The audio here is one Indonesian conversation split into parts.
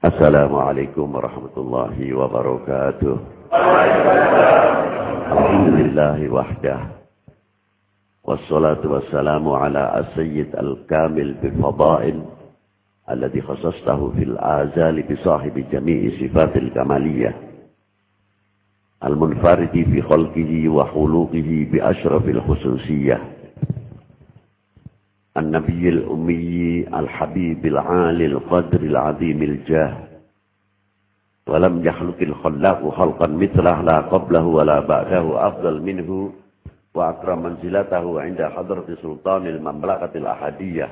Assalamualaikum warahmatullahi wabarakatuh. Alhamdulillahi wahdah. Wassalatu wassalamu ala as-sayyid al-kamil bil-fada'il alladhi khasastahu fil azali bisahibi jami'i sifatil kamaliyah al-munfaridi fi khalqihi wa khuluqihi bi ashrafil khususiyah النبي الأمي الحبيب العالي القدر العظيم الجاه ولم يخلق الخلاق خلقا مثله لا قبله ولا بعده أفضل منه وأكرم منزلته عند حضرة سلطان المملكة الأحدية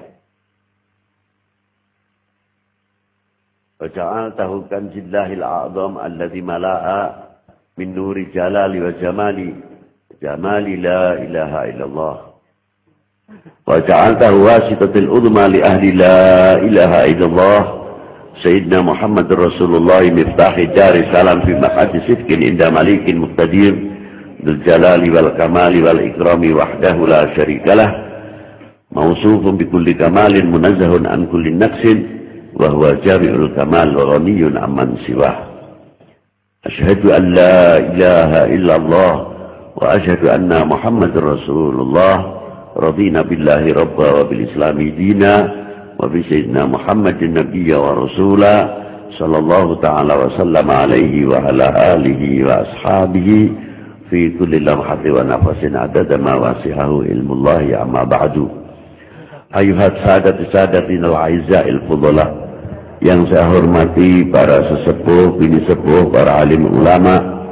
وجعلته كنز الله الأعظم الذي ملأ من نور جلال وجمال لا إله إلا الله وجعلته واسطة الأظمى لأهل لا إله إلا الله سيدنا محمد رسول الله مفتاح دار السلام في مقعد صدق عند مليك مقتدر ذو الجلال والكمال والإكرام وحده لا شريك له موصوف بكل كمال منزه عن كل نقص وهو جامع الكمال وغني عمن سواه أشهد أن لا إله إلا الله وأشهد أن محمد رسول الله رضينا بالله ربا وبالإسلام دينا وبسيدنا محمد النبي ورسولا صلى الله تعالى وسلم عليه وعلى آله وأصحابه في كل لمحة ونفس عدد ما واسعه علم الله أما بعد أيها السادة سادتنا الأعزاء الفضلاء yang saya hormati para sesepuh, bini sepuh, para alim ulama,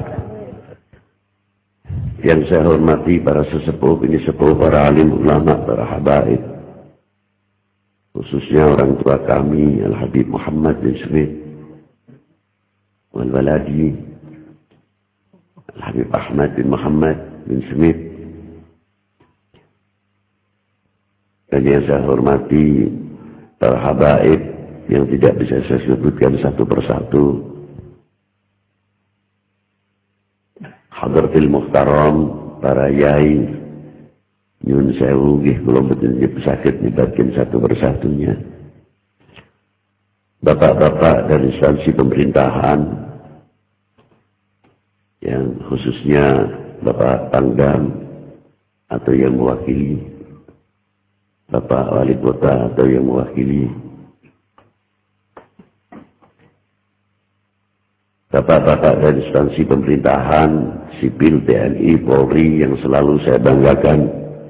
yang saya hormati para sesepuh, bini sepuh, para alim ulama, para habaib, khususnya orang tua kami Al-Habib Muhammad bin Smith Wal-Waladi Al-Habib Ahmad bin Muhammad bin Smith, dan yang saya hormati para habaib yang tidak bisa saya sebutkan satu persatu. Hadratil Muhtaram, para yai, nyun sewu, nggih kula mboten saged nyebatken satu persatunya. Bapak-bapak dari instansi pemerintahan, yang khususnya Bapak Pangdam atau yang mewakili, Bapak Wali Kota atau yang mewakili, bapak-bapak dari instansi pemerintahan, sipil, TNI, Polri yang selalu saya banggakan,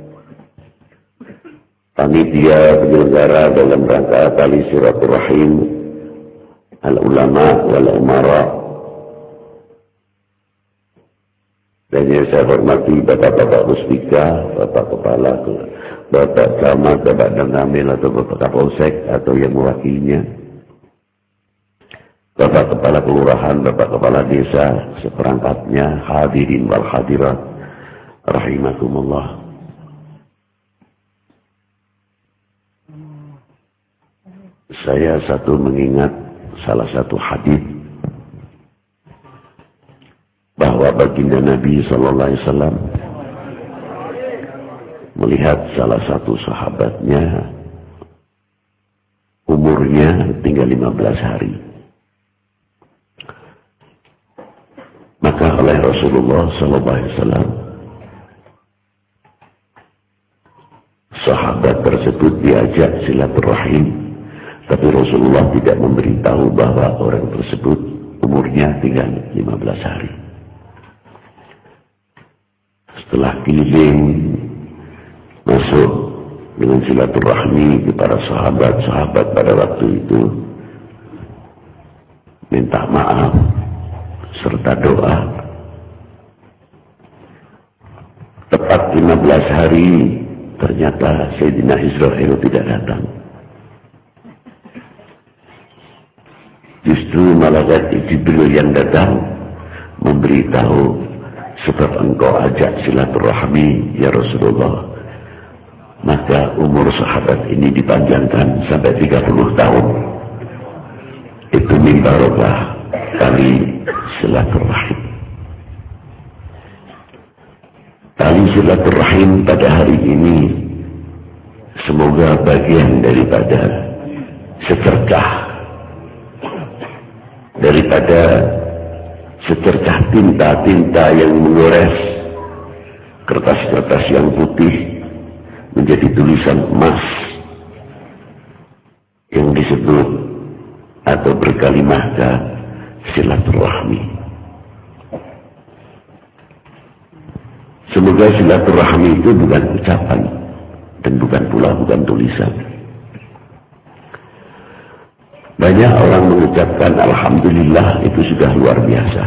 panitia penyelenggara dalam rangka tali silaturahim, al-ulama wal umara, dan yang saya hormati bapak-bapak Muspika, bapak kepala, bapak camat, bapak Dangamil atau bapak Kapolsek atau yang mewakilinya, bapak kepala kelurahan, bapak kepala desa, seperangkatnya, hadirin wal hadirat, rahimakumullah. Saya mengingat salah satu hadis bahwa baginda Nabi SAW melihat salah satu sahabatnya umurnya tinggal 15 hari. Maka oleh Rasulullah SAW, sahabat tersebut diajak silaturahim, tapi Rasulullah tidak memberitahu bahwa orang tersebut umurnya tinggal 15 hari. Setelah keliling masuk dengan silaturahmi kepada sahabat-sahabat pada waktu itu, minta maaf serta doa. Tepat 15 hari ternyata Sayyidina Israel tidak datang. Justru malaikat Jibril yang datang memberitahu, sebab engkau ajak silaturahmi ya Rasulullah, maka umur sahabat ini dipanjangkan sampai 30 tahun. Itu min barokah kali silaturahim. Tali silaturahim pada hari ini semoga bagian daripada secercah daripada secercah tinta-tinta yang menggores kertas-kertas yang putih menjadi tulisan emas yang disebut atau berkalimahkan silaturahmi. Semoga silaturahmi itu bukan ucapan dan bukan tulisan. Banyak orang mengucapkan alhamdulillah, itu sudah luar biasa.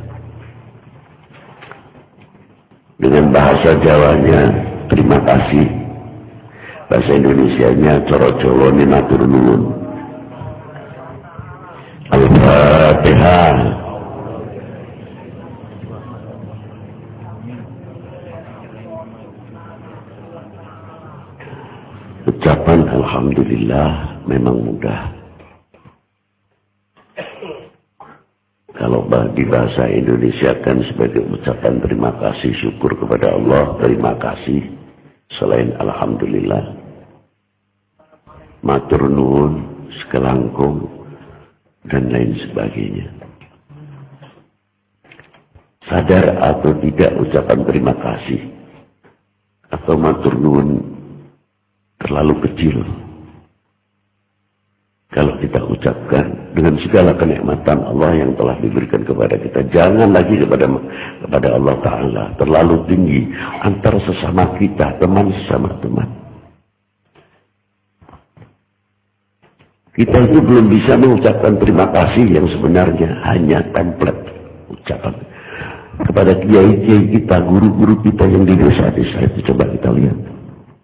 Dengan bahasa Jawanya terima kasih, bahasa Indonesianya coro-coro matur nuwun. Al-Fatihah. Ucapan alhamdulillah memang mudah. Kalau di bahasa Indonesia kan sebagai ucapan terima kasih, syukur kepada Allah, terima kasih selain alhamdulillah, matur nuwun, sekelangkung, dan lain sebagainya. Sadar atau tidak ucapan terima kasih atau matur nuwun terlalu kecil kalau kita ucapkan dengan segala kenikmatan Allah yang telah diberikan kepada kita. Jangan lagi kepada Allah Ta'ala terlalu tinggi antara sesama kita, teman sesama teman. Kita itu belum bisa mengucapkan terima kasih yang sebenarnya hanya template ucapan kepada kiai-kiai kita, guru-guru kita yang di desa-desa itu. Coba kita lihat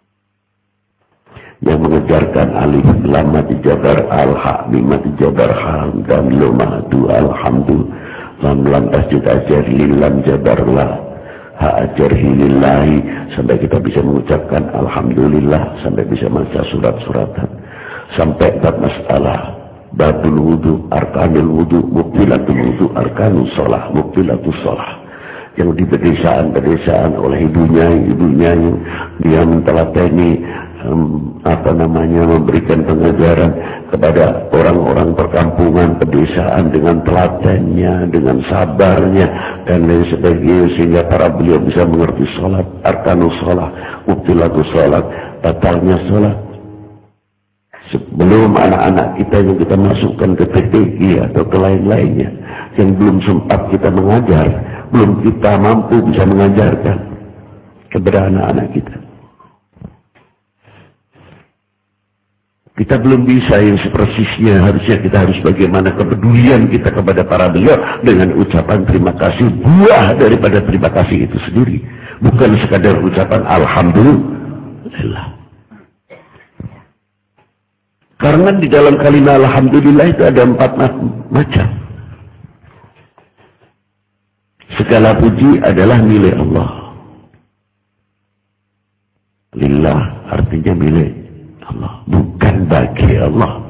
yang mengejarkan alif lam mati jabar al ha mim mati jabar ham dan loma du alhamdu lam lam tasjid ajar lilam jabar la ha ajar lillahi sampai kita bisa mengucapkan alhamdulillah, sampai bisa baca surat-suratan, sampai bab masalah babul wudu, arkanul wudu, mukbilatul wudu, arkanus shalah, mukbilatus shalah, yang di pedesaan oleh ibunya yang dia mentelateni memberikan pengajaran kepada orang-orang perkampungan, pedesaan dengan telatennya, dengan sabarnya dan lain sebagainya, sehingga para beliau bisa mengerti sholat, arkanus sholat, mubtilatus sholat, batalnya sholat. Sebelum anak-anak kita yang kita masukkan ke PTG atau ke lain-lainnya yang belum sempat kita mengajar, belum kita mampu bisa mengajarkan kepada anak-anak kita. Kita belum bisa yang sepersisnya. Harusnya kita harus bagaimana kepedulian kita kepada para beliau dengan ucapan terima kasih, buah daripada terima kasih itu sendiri, bukan sekadar ucapan alhamdulillah. Karena di dalam kalimat alhamdulillah itu ada 4 macam. Segala puji adalah milik Allah. Lillah artinya milik Allah, bukan bagi Allah.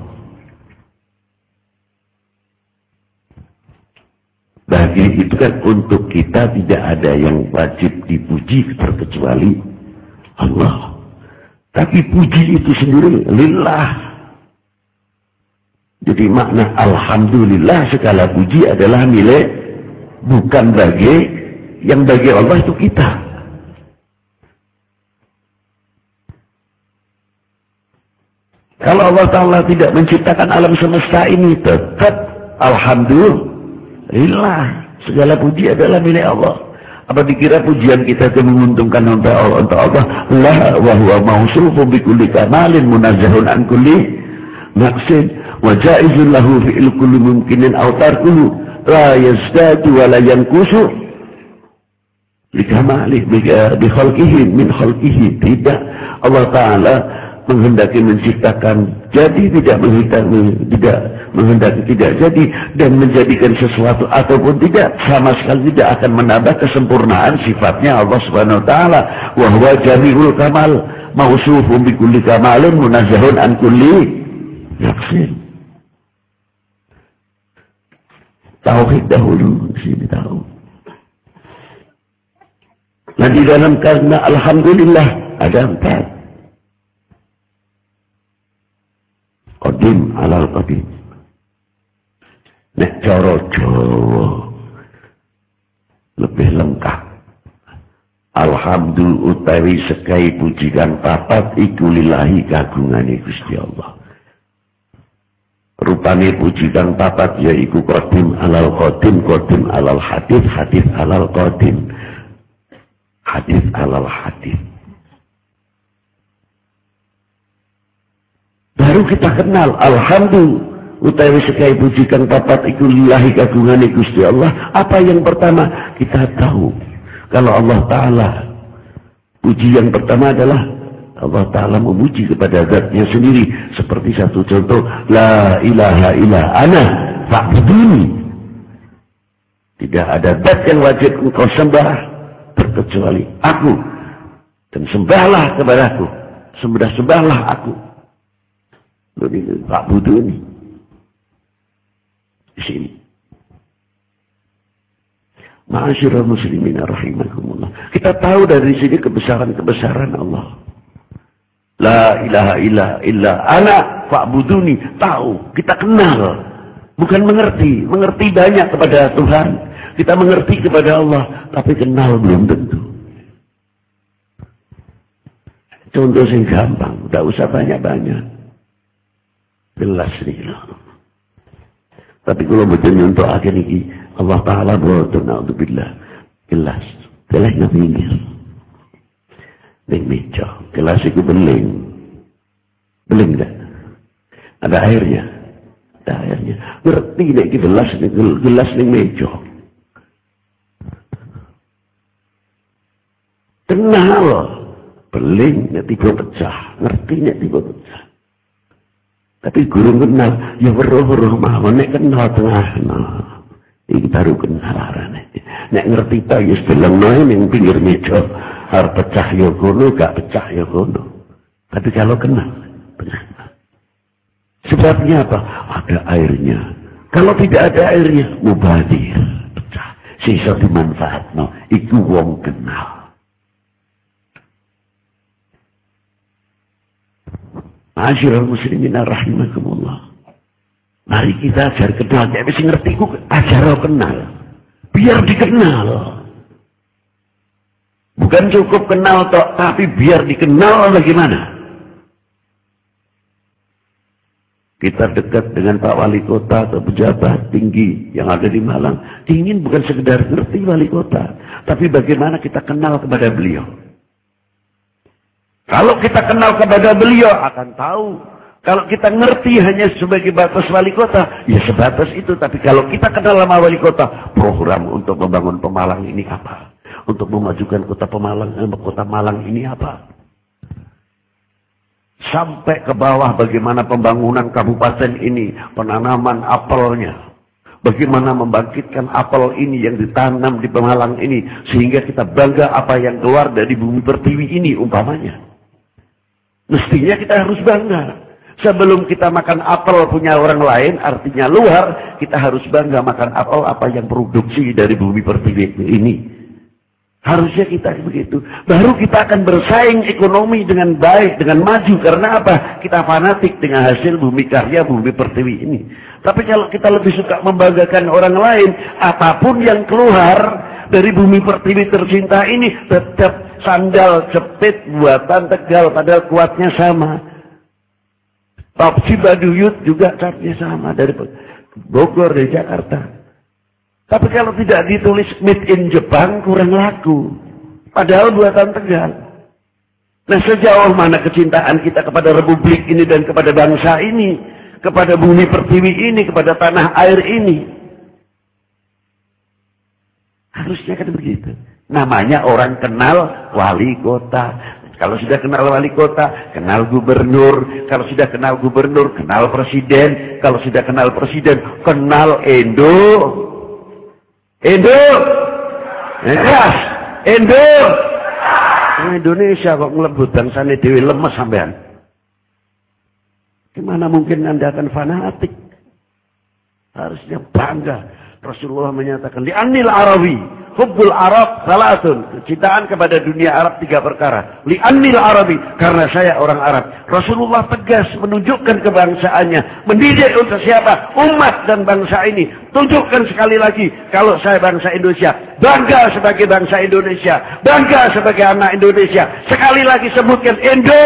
Bagi itu kan untuk kita tidak ada yang wajib dipuji terkecuali Allah. Tapi puji itu sendiri lillah. Jadi makna alhamdulillah, segala puji adalah milik, bukan bagi, yang bagi Allah itu kita. Kalau Allah Ta'ala tidak menciptakan alam semesta ini, tetap alhamdulillah, segala puji adalah milik Allah. Apa dikira pujian kita itu menguntungkan untuk Allah? La wa huwa mausufun bi kulli kamalin munazzahun an kulli naqsin wa jaizun lahu fi'il kulli mumkinin aw tarkuhu la yazdadu wa la yanqusu li kamali bi khalqihi min khalqihi. Tidak, Allah Ta'ala menghendaki menciptakan jadi, tidak menghendaki tidak jadi, dan menjadikan sesuatu ataupun tidak, sama sekali tidak akan menambah kesempurnaan sifatnya Allah Subhanahu wa taala. Wa huwa jami'ul kamal mausufun bi kulli kamalin munazzahun an kulli naqsin. Tauhid dahulu sini tahu. Nah di dalam karena alhamdulillah ada 4. Qadim alal qadim. Nek cara Jawa lebih lengkap. Alhamdulillah utawi sekai puji kang papat iku lillahi kagungane Gusti Allah. Rupane puji kang papat yaiku qadim alal qadim, qadim alal hadis, hadis alal qadim, hadis alal hadis. Baru kita kenal alhamdulillah utawi sekai puji kang papat iku lillahi kagungane Gusti Allah. Apa yang pertama kita tahu? Kalau Allah Ta'ala, puji yang pertama adalah Allah Ta'ala memuji kepada zatnya sendiri. Seperti satu contoh, La ilaha illa ana fa'buduni. Tidak ada zat yang wajib engkau sembah terkecuali aku. Dan sembahlah kepada aku. Sembahlah aku. Fa'buduni. Di sini. Ma'asyiral muslimin rahimakumullah. Kita tahu dari sini kebesaran-kebesaran Allah. La ilaha illa ana fa'buduni. Tahu, kita kenal. Bukan mengerti. Mengerti banyak kepada Tuhan. Kita mengerti kepada Allah. Tapi kenal belum tentu. Contoh yang gampang. Tidak usah banyak-banyak. Jelas nih. Tapi kalau betul untuk akhir ini. Allah Ta'ala berdoa na'udzubillah. Gelas. Gelas na pinggir. Ning meja. Gelas itu beling. Beling enggak? Ada airnya. Ada airnya. Ngerti nek iki gelas ning meja. Kenal. Beling nek tiba pecah. Ngerti nek tiba pecah. Tapi guru kenal. Ya weruh-weruh mawon nek kenal tengah. Ini baru kenalan. Nek ngerti tak ya sedelengno ning pinggir meja arep pecah ya kono, gak pecah ya kono. Tapi kalau kenal, benar. Sebabnya apa? Ada airnya. Kalau tidak ada airnya, mubadir, pecah. Sisa dimanfaatno, iku wong kenal. Ma'asyiral muslimin rahimakumullah. Mari kita ajar kenal. Ya mesti ngerti ku ajar kenal. Biar dikenal. Bukan cukup kenal tok, tapi biar dikenal bagaimana? Kita dekat dengan Pak Wali Kota atau pejabat tinggi yang ada di Malang. Ingin bukan sekedar ngerti Wali Kota, tapi bagaimana kita kenal kepada beliau. Kalau kita kenal kepada beliau akan tahu. Kalau kita ngerti hanya sebagai batas wali kota, ya sebatas itu. Tapi kalau kita kenal sama wali kota, program untuk membangun Pemalang ini apa? Untuk memajukan kota Malang ini apa? Sampai ke bawah bagaimana pembangunan kabupaten ini, penanaman apelnya. Bagaimana membangkitkan apel ini yang ditanam di Pemalang ini. Sehingga kita bangga apa yang keluar dari bumi pertiwi ini umpamanya. Mestinya kita harus bangga. Sebelum kita makan apel punya orang lain, artinya luar, kita harus bangga makan apel apa yang produksi dari bumi pertiwi ini. Harusnya kita begitu. Baru kita akan bersaing ekonomi dengan baik, dengan maju. Karena apa? Kita fanatik dengan hasil bumi karya, bumi pertiwi ini. Tapi kalau kita lebih suka membanggakan orang lain, apapun yang keluar dari bumi pertiwi tercinta ini, tetap sandal jepit buatan Tegal, padahal kuatnya sama. Top Cibaduyut juga catnya sama dari Bogor, dari Jakarta. Tapi kalau tidak ditulis made in Jepang kurang laku. Padahal buatan Tegal. Nah sejauh mana kecintaan kita kepada Republik ini dan kepada bangsa ini. Kepada bumi pertiwi ini, kepada tanah air ini. Harusnya kan begitu. Namanya orang kenal wali kota. Kalau sudah kenal wali kota, kenal gubernur. Kalau sudah kenal gubernur, kenal presiden. Kalau sudah kenal presiden, kenal Endo. Yes, Endo. Indonesia kok ngelebut bangsane dewi lemes sampean. Gimana mungkin Anda akan fanatik? Harusnya bangga. Rasulullah menyatakan, Li'anil Arabi Hubbul Arab salatun. Kecintaan kepada dunia Arab 3 perkara. Li'annil Arabi. Karena saya orang Arab. Rasulullah tegas menunjukkan kebangsaannya. Mendidik untuk siapa? Umat dan bangsa ini. Tunjukkan sekali lagi. Kalau saya bangsa Indonesia. Bangga sebagai bangsa Indonesia. Bangga sebagai anak Indonesia. Sekali lagi sebutkan Indo.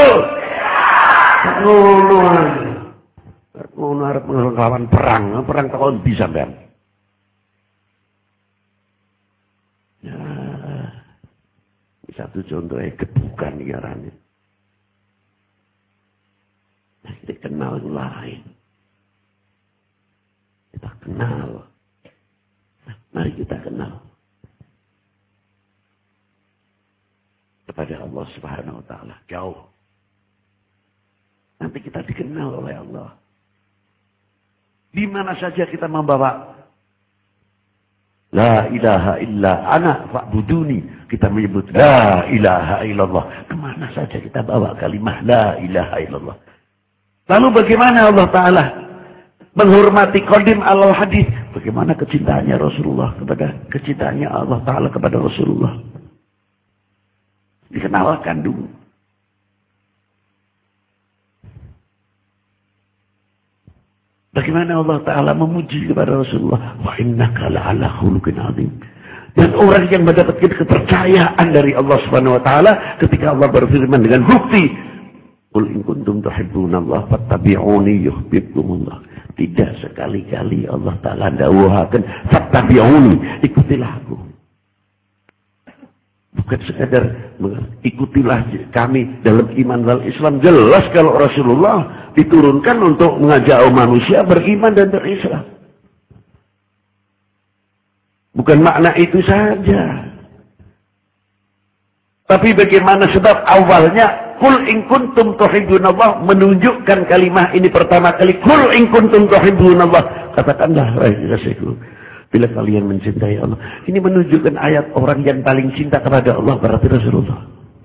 Ngono arep ngelawan perang. Perang tahun bisa kan? Ya, satu contohnya gebukan iaranya. Nah, kita kenal yang lain. Kita kenal. Nah, mari kita kenal kepada Allah Subhanahu wa taala. Jauh. Nanti kita dikenal oleh Allah. Di mana saja kita membawa La ilaha illa ana fa'buduni. Kita menyebut La ilaha illallah. Kemana saja kita bawa kalimah La ilaha illallah. Lalu bagaimana Allah Ta'ala menghormati qadim alal hadis? Bagaimana kecintaannya Rasulullah kecintaannya Allah Ta'ala kepada Rasulullah? Dikenalkan dulu. Bagaimana Allah Ta'ala memuji kepada Rasulullah. Wa innaka la'ala khuluqin azim. Dan orang yang mendapatkan kepercayaan dari Allah Subhanahu wa taala ketika Allah berfirman dengan bukti, "Qul in kuntum tuhibbunallah fattabi'uni yuhibbukumullah." Tidak sekali-kali Allah Ta'ala dawuhaken fattabi'uni, ikutilah aku. Bukan sekadar ikutilah kami dalam iman wal Islam. Jelas kalau Rasulullah diturunkan untuk mengajak manusia beriman dan berislam. Bukan makna itu saja. Tapi bagaimana sebab awalnya Qul in kuntum tuhibbunallah menunjukkan kalimah ini pertama kali. Qul in kuntum tuhibbunallah. Katakanlah wahai kekasihku, bila kalian mencintai Allah. Ini menunjukkan ayat orang yang paling cinta kepada Allah berarti Rasulullah.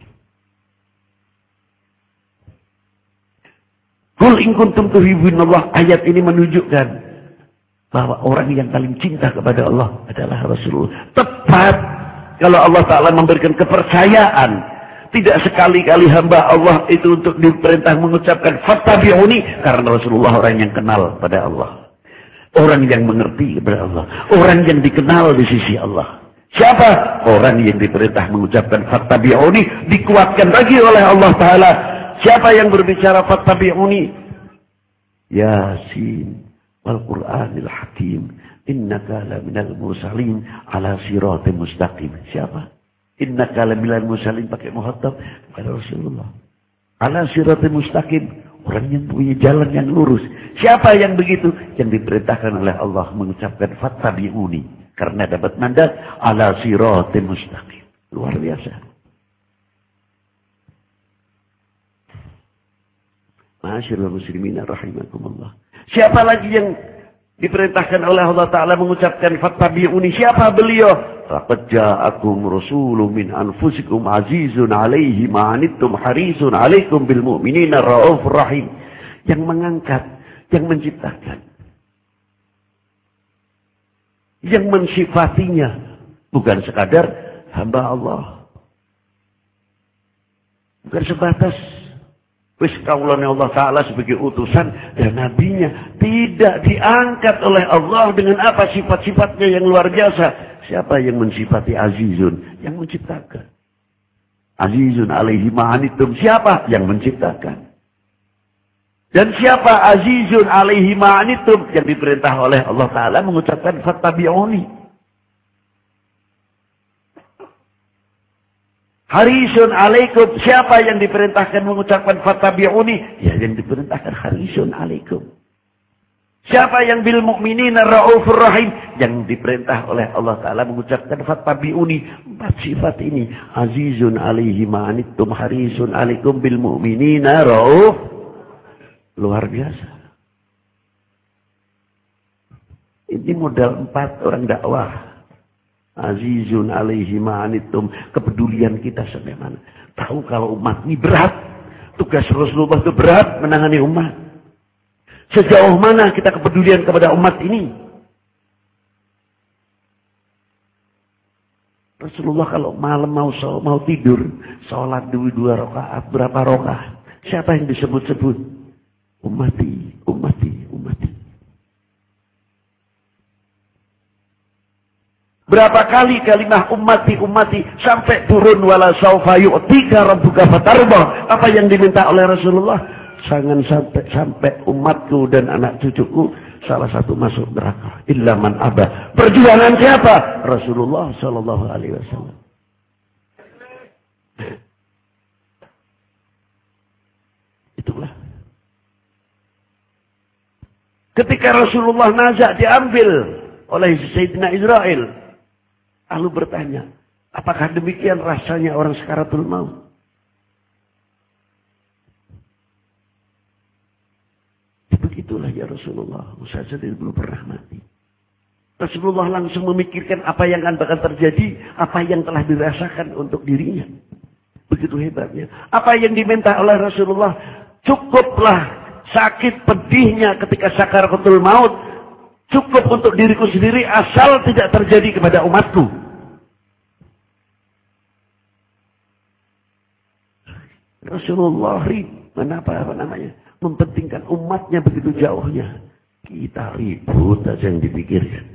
Qul in kuntum tuhibbunallah. Ayat ini menunjukkan bahwa orang yang paling cinta kepada Allah adalah Rasulullah. Tepat kalau Allah Ta'ala memberikan kepercayaan. Tidak sekali-kali hamba Allah itu untuk diperintah mengucapkan fattabi'uni. Karena Rasulullah orang yang kenal pada Allah. Orang yang mengerti kepada Allah. Orang yang dikenal di sisi Allah. Siapa? Orang yang diperintah mengucapkan fattabi'uni. Dikuatkan lagi oleh Allah Ta'ala. Siapa yang berbicara fattabi'uni? Yasin. Wal-Quranil Hakim. Innaka laminal mursalin ala siratim mustaqim. Siapa? Innaka laminal mursalin pakai muhatab kepada Rasulullah. Ala siratim mustaqim. Orang yang punya jalan yang lurus. Siapa yang begitu? Yang diperintahkan oleh Allah mengucapkan fattabi'uni. Karena dapat mandat ala siratim mustaqim. Luar biasa. Ma'asyiral muslimin rahimakumullah. Siapa lagi yang diperintahkan oleh Allah Ta'ala mengucapkan fattabi'uni? Siapa beliau? Laqad ja'akum rasulun min anfusikum azizun alaihi ma'anittum harisun alaikum bil mu'minina ra'ufur rahim. Yang mengangkat, yang menciptakan, yang mensifatinya, bukan sekadar hamba Allah. Bukan sebatas wis kaulane Allah Ta'ala sebagai utusan dan nabinya. Tidak diangkat oleh Allah dengan apa sifat-sifatnya yang luar biasa. Siapa yang mensifati azizun? Yang menciptakan. Azizun alaihi ma'anittum. Siapa? Yang menciptakan. Dan siapa azizun alaihi ma'anittum? Yang diperintah oleh Allah Ta'ala mengucapkan fattabi'uni. Harisun alaikum. Siapa yang diperintahkan mengucapkan fattabi'uni? Ya, yang diperintahkan harisun alaikum. Siapa yang bil mu'minina ra'ufur rahim? Yang diperintah oleh Allah Ta'ala mengucapkan fattabi'uni. 4 sifat ini. Azizun alaihi ma'anittum harisun alaikum bil mu'minina ra'uf. Luar biasa. Ini modal 4 orang dakwah. Azizun alaihi ma'anittum. Kepedulian kita sampai mana? Tahu kalau umat ini berat. Tugas Rasulullah itu berat menangani umat. Sejauh mana kita kepedulian kepada umat ini? Rasulullah kalau malam mau tidur, sholat 2 rakaat, berapa rakaat? Siapa yang disebut-sebut? Ummati, ummati, ummati. Berapa kali kalimah ummati, ummati sampai turun wala saufa yu'tika rabbuka fatardah. Apa yang diminta oleh Rasulullah? Jangan sampai umatku dan anak cucuku salah satu masuk neraka. Illa man aba. Perjuangan siapa? Rasulullah sallallahu alaihi wasallam. Itulah. Ketika Rasulullah nazak diambil oleh Sayyidina Israel, lalu bertanya, apakah demikian rasanya orang sakaratul maut? Begitulah ya Rasulullah, saya sendiri belum pernah mati. Rasulullah langsung memikirkan apa yang akan bakal terjadi, apa yang telah dirasakan untuk dirinya. Begitu hebatnya. Apa yang diminta oleh Rasulullah, cukuplah sakit pedihnya ketika sakaratul maut, cukup untuk diriku sendiri asal tidak terjadi kepada umatku. Rasulullah apa namanya? Mempentingkan umatnya begitu jauhnya. Kita ribut aja yang dipikirkan.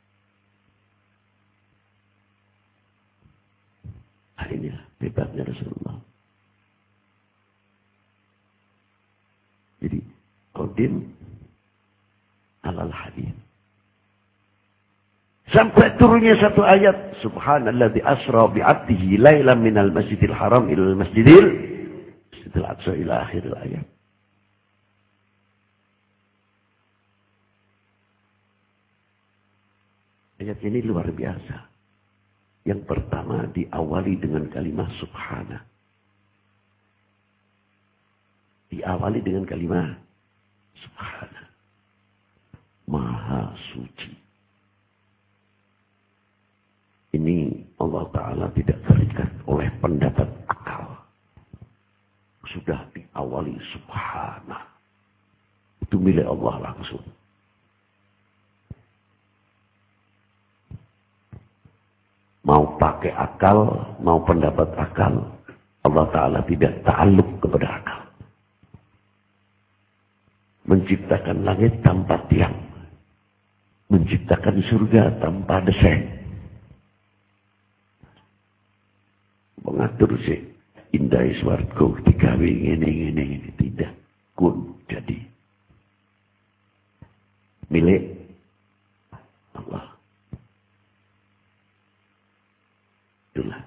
Nah, inilah hebatnya Rasulullah. Jadi, qadim alal hadis. Sampai turunnya satu ayat. Subhanalladzi asra bi'abdihi lailan minal masjidil haram ilal masjidil aqsa ila akhiril ayat. Ayat ini luar biasa. Yang pertama diawali dengan kalimat subhana. Diawali dengan kalimat subhana. Maha suci. Ini Allah Ta'ala tidak terikat oleh pendapat akal. Sudah diawali subhana. Itu milik Allah langsung. Mau pakai akal, mau pendapat akal, Allah Ta'ala tidak ta'aluk kepada akal. Menciptakan langit tanpa tiang. Menciptakan surga tanpa desain. Mengatur sih, indah iswargo, digawe ini, tidak. Kun, jadi. Milik Allah. Itulah.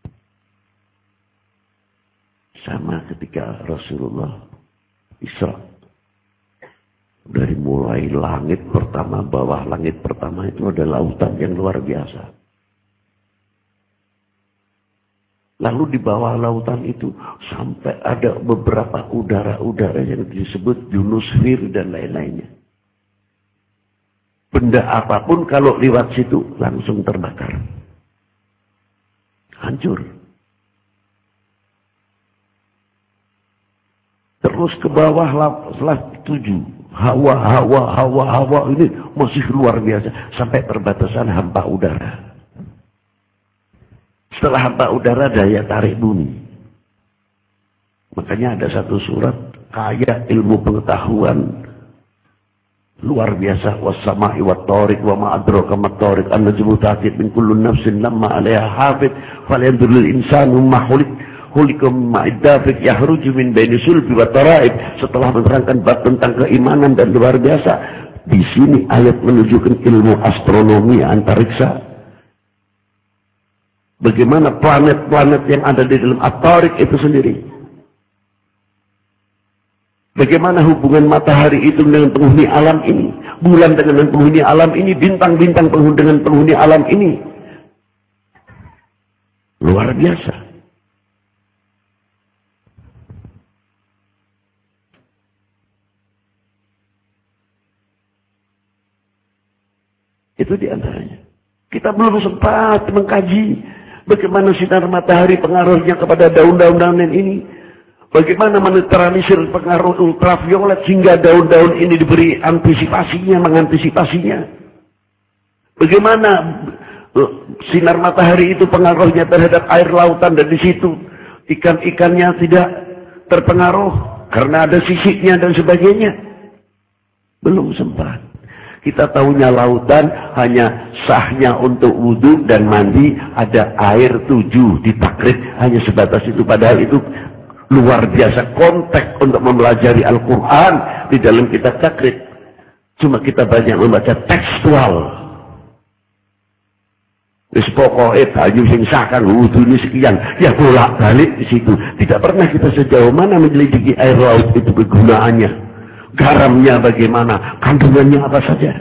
Sama ketika Rasulullah Isra. Dari mulai langit pertama, bawah langit pertama itu ada lautan yang luar biasa. Lalu di bawah lautan itu sampai ada beberapa udara-udara yang disebut ionosfer dan lain-lainnya. Benda apapun kalau lewat situ langsung terbakar. Hancur. Terus ke bawah setelah 7. Hawa ini masih luar biasa. Sampai perbatasan hampa udara. Setelah hampa udara daya tarik bumi. Makanya ada satu surat kaya ilmu pengetahuan. Luar biasa. Wassama'i wattariq wa ma'adraka mattariq an-najmu ta'tid min kullu nafsin lamma 'alaiha hafid falyanzuril insanu ma hulikum ma'iddafiq yahruju min baini sulbi wa tara'ib. Setelah menerangkan bab tentang keimanan dan luar biasa, di sini ayat menunjukkan ilmu astronomi antariksa. Bagaimana planet-planet yang ada di dalam at-tariq itu sendiri. Bagaimana hubungan matahari itu dengan penghuni alam ini. Bulan dengan penghuni alam ini. Bintang-bintang dengan penghuni alam ini. Luar biasa. Itu diantaranya. Kita belum sempat mengkaji bagaimana sinar matahari pengaruhnya kepada daun-daun ini. Bagaimana menetralisir pengaruh ultraviolet sehingga daun-daun ini diberi mengantisipasinya. Bagaimana Sinar matahari itu pengaruhnya terhadap air lautan, dan di situ ikan-ikannya tidak terpengaruh karena ada sisiknya dan sebagainya. Belum sempat. Kita tahunya lautan hanya sahnya untuk wudhu dan mandi, ada air 7 di takrib, hanya sebatas itu. Padahal itu luar biasa konteks untuk mempelajari Al-Quran di dalam kitab takrib. Cuma kita banyak membaca tekstual. Wis pokoke banyu sing sakan wudune sekian, ya bolak-balik di situ. Tidak pernah kita sejauh mana menyelidiki air laut itu kegunaannya. Garamnya bagaimana, kandungannya apa saja.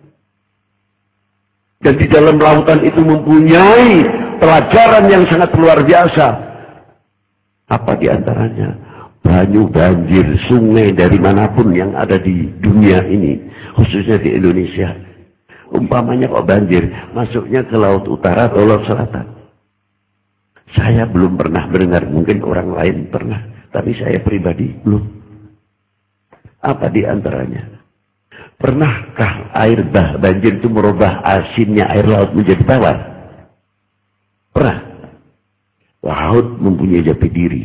Dan di dalam lautan itu mempunyai pelajaran yang sangat luar biasa. Apa di antaranya? Banyu, banjir, sungai dari manapun yang ada di dunia ini, khususnya di Indonesia. Umpamanya kok banjir, masuknya ke laut utara atau laut selatan. Saya belum pernah mendengar, mungkin orang lain pernah, tapi saya pribadi belum. Apa di antaranya? Pernahkah air banjir itu merubah asinnya air laut menjadi tawar? Pernah. Laut mempunyai jati diri.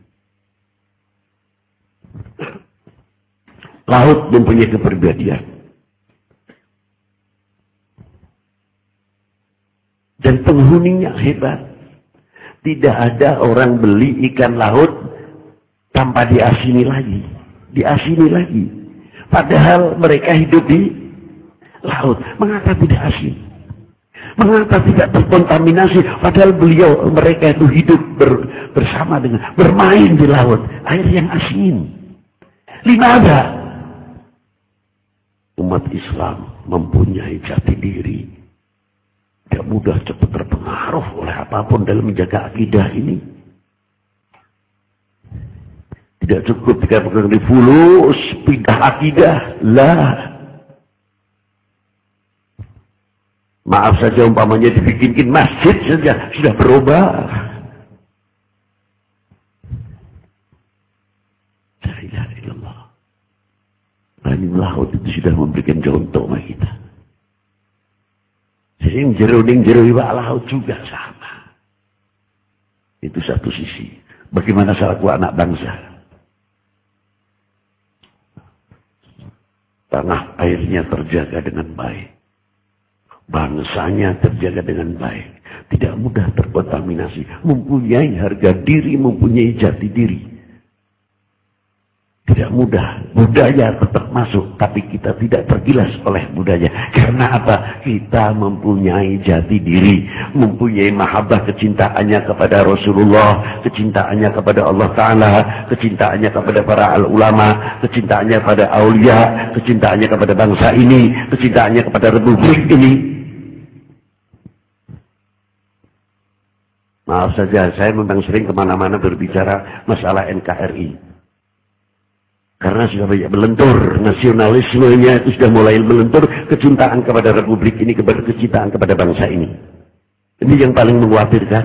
Laut mempunyai kepribadian. Dan penghuninya hebat. Tidak ada orang beli ikan laut tanpa diasini lagi. Diasini lagi. Padahal mereka hidup di laut. Mengapa tidak asin? Mengapa tidak terkontaminasi? Padahal mereka itu hidup bersama dengan, bermain di laut. Air yang asin. Limada? Umat Islam mempunyai jati diri. Tidak mudah cepat terpengaruh oleh apapun dalam menjaga akidah ini. Tidak cukup dikatakan difulus, pindah akidah. Lah. Maaf saja umpamanya dibikinkan masjid saja, sudah berubah. La ilaha illallah. Banyu laut itu sudah memberikan contoh bagi kita. Sering jero iwak laut juga sama. Itu satu sisi. Bagaimana selaku anak bangsa? Tanah airnya terjaga dengan baik. Bangsanya terjaga dengan baik. Tidak mudah terkontaminasi. Mempunyai harga diri, mempunyai jati diri. Tidak mudah. Budaya tetap masuk. Tapi kita tidak tergilas oleh budaya. Karena apa? Kita mempunyai jati diri. Mempunyai mahabbah kecintaannya kepada Rasulullah. Kecintaannya kepada Allah Ta'ala. Kecintaannya kepada para ulama. Kecintaannya kepada aulia. Kecintaannya kepada bangsa ini. Kecintaannya kepada republik ini. Maaf saja, saya memang sering kemana-mana berbicara masalah NKRI. Karena sudah banyak melentur, nasionalismenya itu sudah mulai melentur, kecintaan kepada republik ini, kecintaan kepada bangsa ini. Ini yang paling mengkhawatirkan.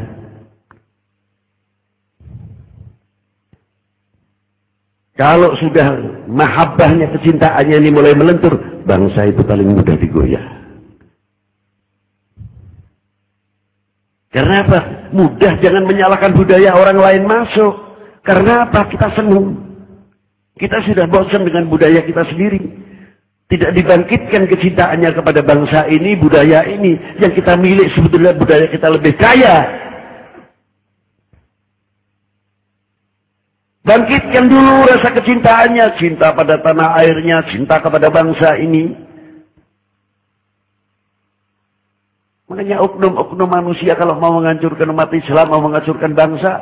Kalau sudah mahabbahnya, kecintaannya ini mulai melentur, bangsa itu paling mudah digoyah. Karena apa? Mudah, jangan menyalahkan budaya orang lain masuk. Karena apa? Kita senang. Kita sudah bosan dengan budaya kita sendiri. Tidak dibangkitkan kecintaannya kepada bangsa ini, budaya ini. Yang kita milik sebetulnya budaya kita lebih kaya. Bangkitkan dulu rasa kecintaannya. Cinta pada tanah airnya, cinta kepada bangsa ini. Makanya oknum-oknum manusia kalau mau menghancurkan umat Islam, mau menghancurkan bangsa.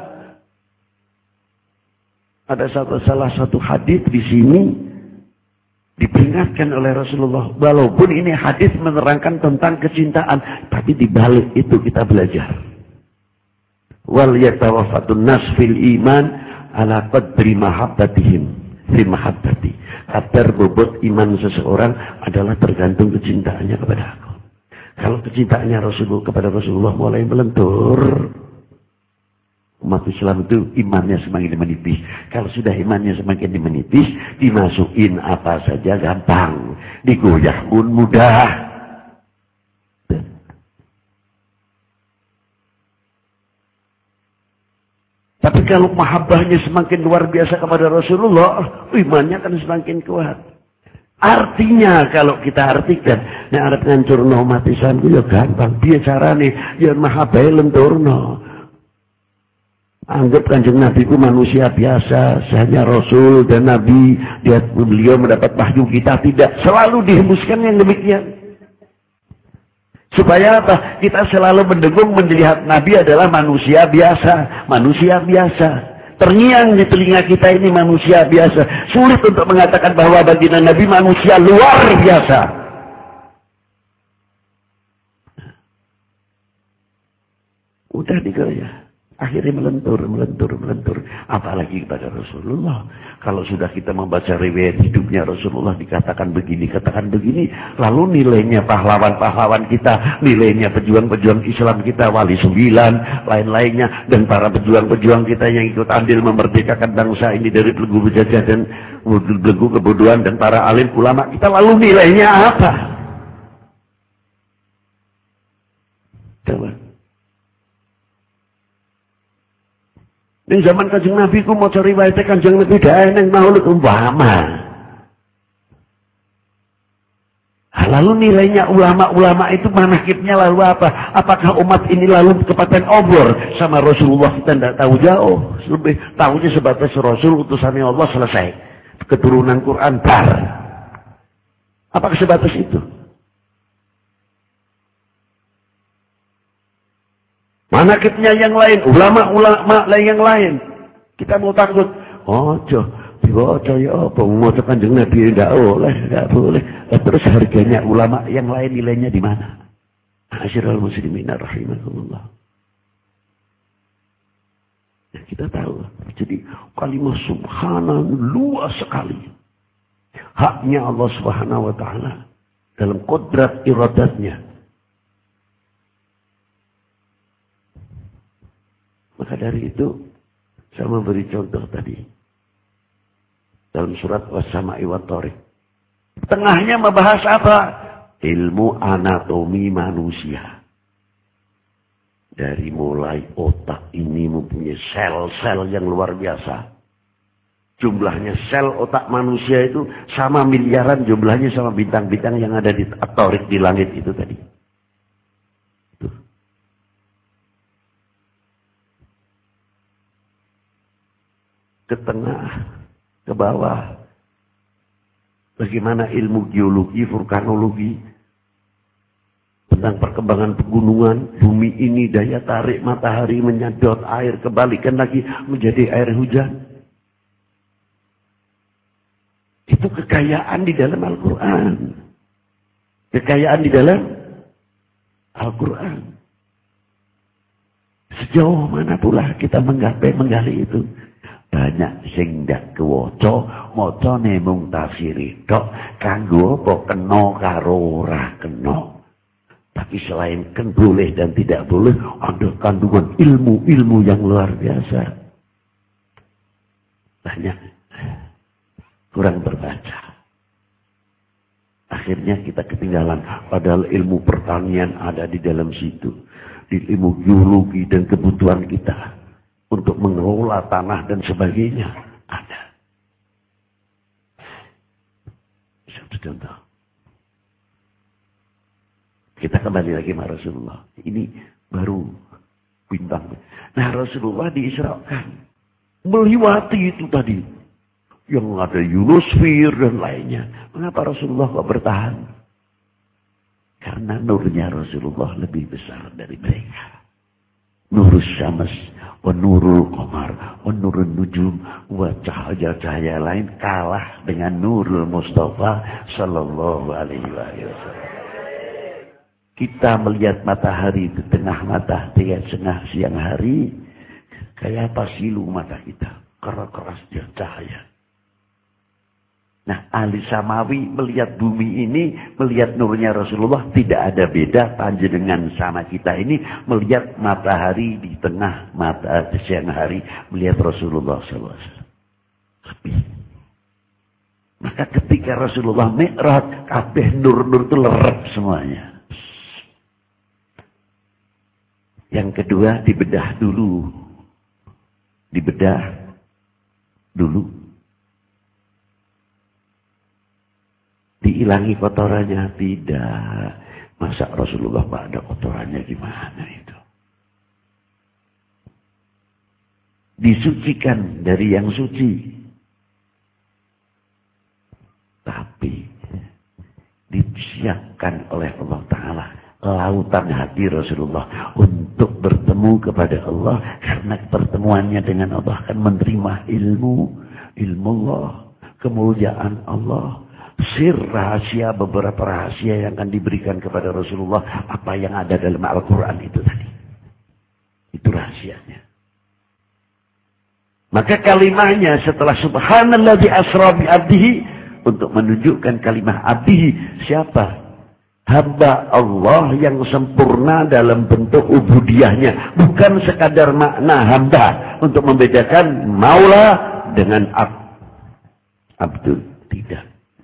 Ada salah satu hadis di sini diperingatkan oleh Rasulullah. Walaupun ini hadis menerangkan tentang kecintaan, tapi di balik itu kita belajar. Wal yatawaffatun nas fil iman ala qadri mahabbatihim fi mahabbati. Kadar bobot iman seseorang adalah tergantung kecintaannya kepada aku. Kalau kecintaannya Rasulullah kepada Rasulullah mulai melentur, umat Islam itu imannya semakin menipis. Kalau sudah imannya semakin menipis, dimasukin apa saja gampang. Digoyah pun mudah. Tapi kalau mahabbahnya semakin luar biasa kepada Rasulullah, imannya akan semakin kuat. Artinya kalau kita artikan, nek arep ngancurno umat Islam ku ya gampang, piye carane? Ya mahabbahe lenturno. Anggap Kanjeng Nabi itu manusia biasa, hanya Rasul dan Nabi, beliau mendapat wahyu, kita tidak. Selalu dihembuskan yang demikian. Supaya apa? Kita selalu mendengung melihat Nabi adalah manusia biasa, manusia biasa. Terngiang di telinga kita ini manusia biasa. Sulit untuk mengatakan bahwa baginda Nabi manusia luar biasa. Udah digoyah. Akhirnya melentur. Apalagi kepada Rasulullah. Kalau sudah kita membaca riwayat hidupnya Rasulullah dikatakan begini, lalu nilainya pahlawan-pahlawan kita, nilainya pejuang-pejuang Islam kita, Wali 9, lain-lainnya, dan para pejuang-pejuang kita yang ikut andil memerdekakan bangsa ini dari belenggu penjajah dan belenggu kebodohan, dan para alim ulama kita, lalu nilainya apa? Coba. Di zaman Kanjeng Nabi ku mau cari riwayat Kanjeng Nabi dah eneng maulid umpama. Lalu nilainya ulama-ulama itu manakibnya lalu apa? Apakah umat ini lalu kepaten obor sama Rasulullah? Kita tidak tahu jauh. Lebih tahunya sebatas Rasul utusannya Allah, selesai. Keturunan Quran bar. Apakah sebatas itu? Manakibnya yang lain, ulama-ulama yang lain. Kita mau takut. Ojo, dibaca ya apa? Mau Kanjeng Nabi tidak boleh. Terus harganya ulama yang lain nilainya di mana? Asyiral muslimin rahimakumullah. Ya, kita tahu. Jadi kalimat subhanallah luas sekali. Haknya Allah Subhanahu wa taala dalam kodrat iradatnya. Maka dari itu, saya memberi contoh tadi. Dalam surat Was-Sama'i wat-Thariq. Tengahnya membahas apa? Ilmu anatomi manusia. Dari mulai otak ini mempunyai sel-sel yang luar biasa. Jumlahnya sel otak manusia itu sama miliaran jumlahnya sama bintang-bintang yang ada di At-Thariq di langit itu tadi. Ke tengah, ke bawah. Bagaimana ilmu geologi, vulkanologi, tentang perkembangan pegunungan, bumi ini daya tarik matahari menyedot air, kebalikan lagi menjadi air hujan. Itu kekayaan di dalam Al-Quran. Kekayaan di dalam Al-Quran. Sejauh mana pula kita menggali itu. Banyak sing ndak kewaca, macane mung tafsir tok, kanggo apa kena karo ora kena. Tapi selain boleh dan tidak boleh, ada kandungan ilmu-ilmu yang luar biasa. Banyak kurang berbaca. Akhirnya kita ketinggalan, padahal ilmu pertanian ada di dalam situ. Di ilmu geologi dan kebutuhan kita. Untuk mengelola tanah dan sebagainya. Ada. Satu contoh. Kita kembali lagi sama Rasulullah. Ini baru bintang. Nah Rasulullah diisrakan. Melewati itu tadi. Yang ada ionosfer dan lainnya. Mengapa Rasulullah kok bertahan? Karena nurnya Rasulullah lebih besar dari mereka. Nurus syams, wa nurul qamar, wa nurul nujum, wa cahaya-cahaya lain kalah dengan nurul Mustafa sallallahu alaihi wasallam. Kita melihat matahari di tengah mata, di tengah siang hari, kayak apa silu mata kita, keras dia cahaya. Nah, ahli samawi melihat bumi ini, melihat nurnya Rasulullah, tidak ada beda panjenengan sama kita ini melihat matahari di tengah mata siang hari, melihat Rasulullah SAW. Lebih. Maka ketika Rasulullah mi'raj, kabeh nur-nur itu lerep semuanya. Yang kedua, dibedah dulu. dibedah dulu, diilangi kotorannya? Tidak. Masa Rasulullah Pak ada kotorannya, gimana itu? Disucikan dari yang suci. Tapi disiapkan oleh Allah Ta'ala lautan hati Rasulullah untuk bertemu kepada Allah, karena pertemuannya dengan Allah akan menerima ilmu Allah, kemuliaan Allah, sir rahasia, beberapa rahasia yang akan diberikan kepada Rasulullah. Apa yang ada dalam Al-Quran itu tadi, itu rahasianya. Maka kalimahnya setelah subhanalladzi asra bi abdihi, untuk menunjukkan kalimah abdihi, siapa? Hamba Allah yang sempurna dalam bentuk ubudiyahnya. Bukan sekadar makna hamba untuk membedakan maula dengan abdul. Tidak.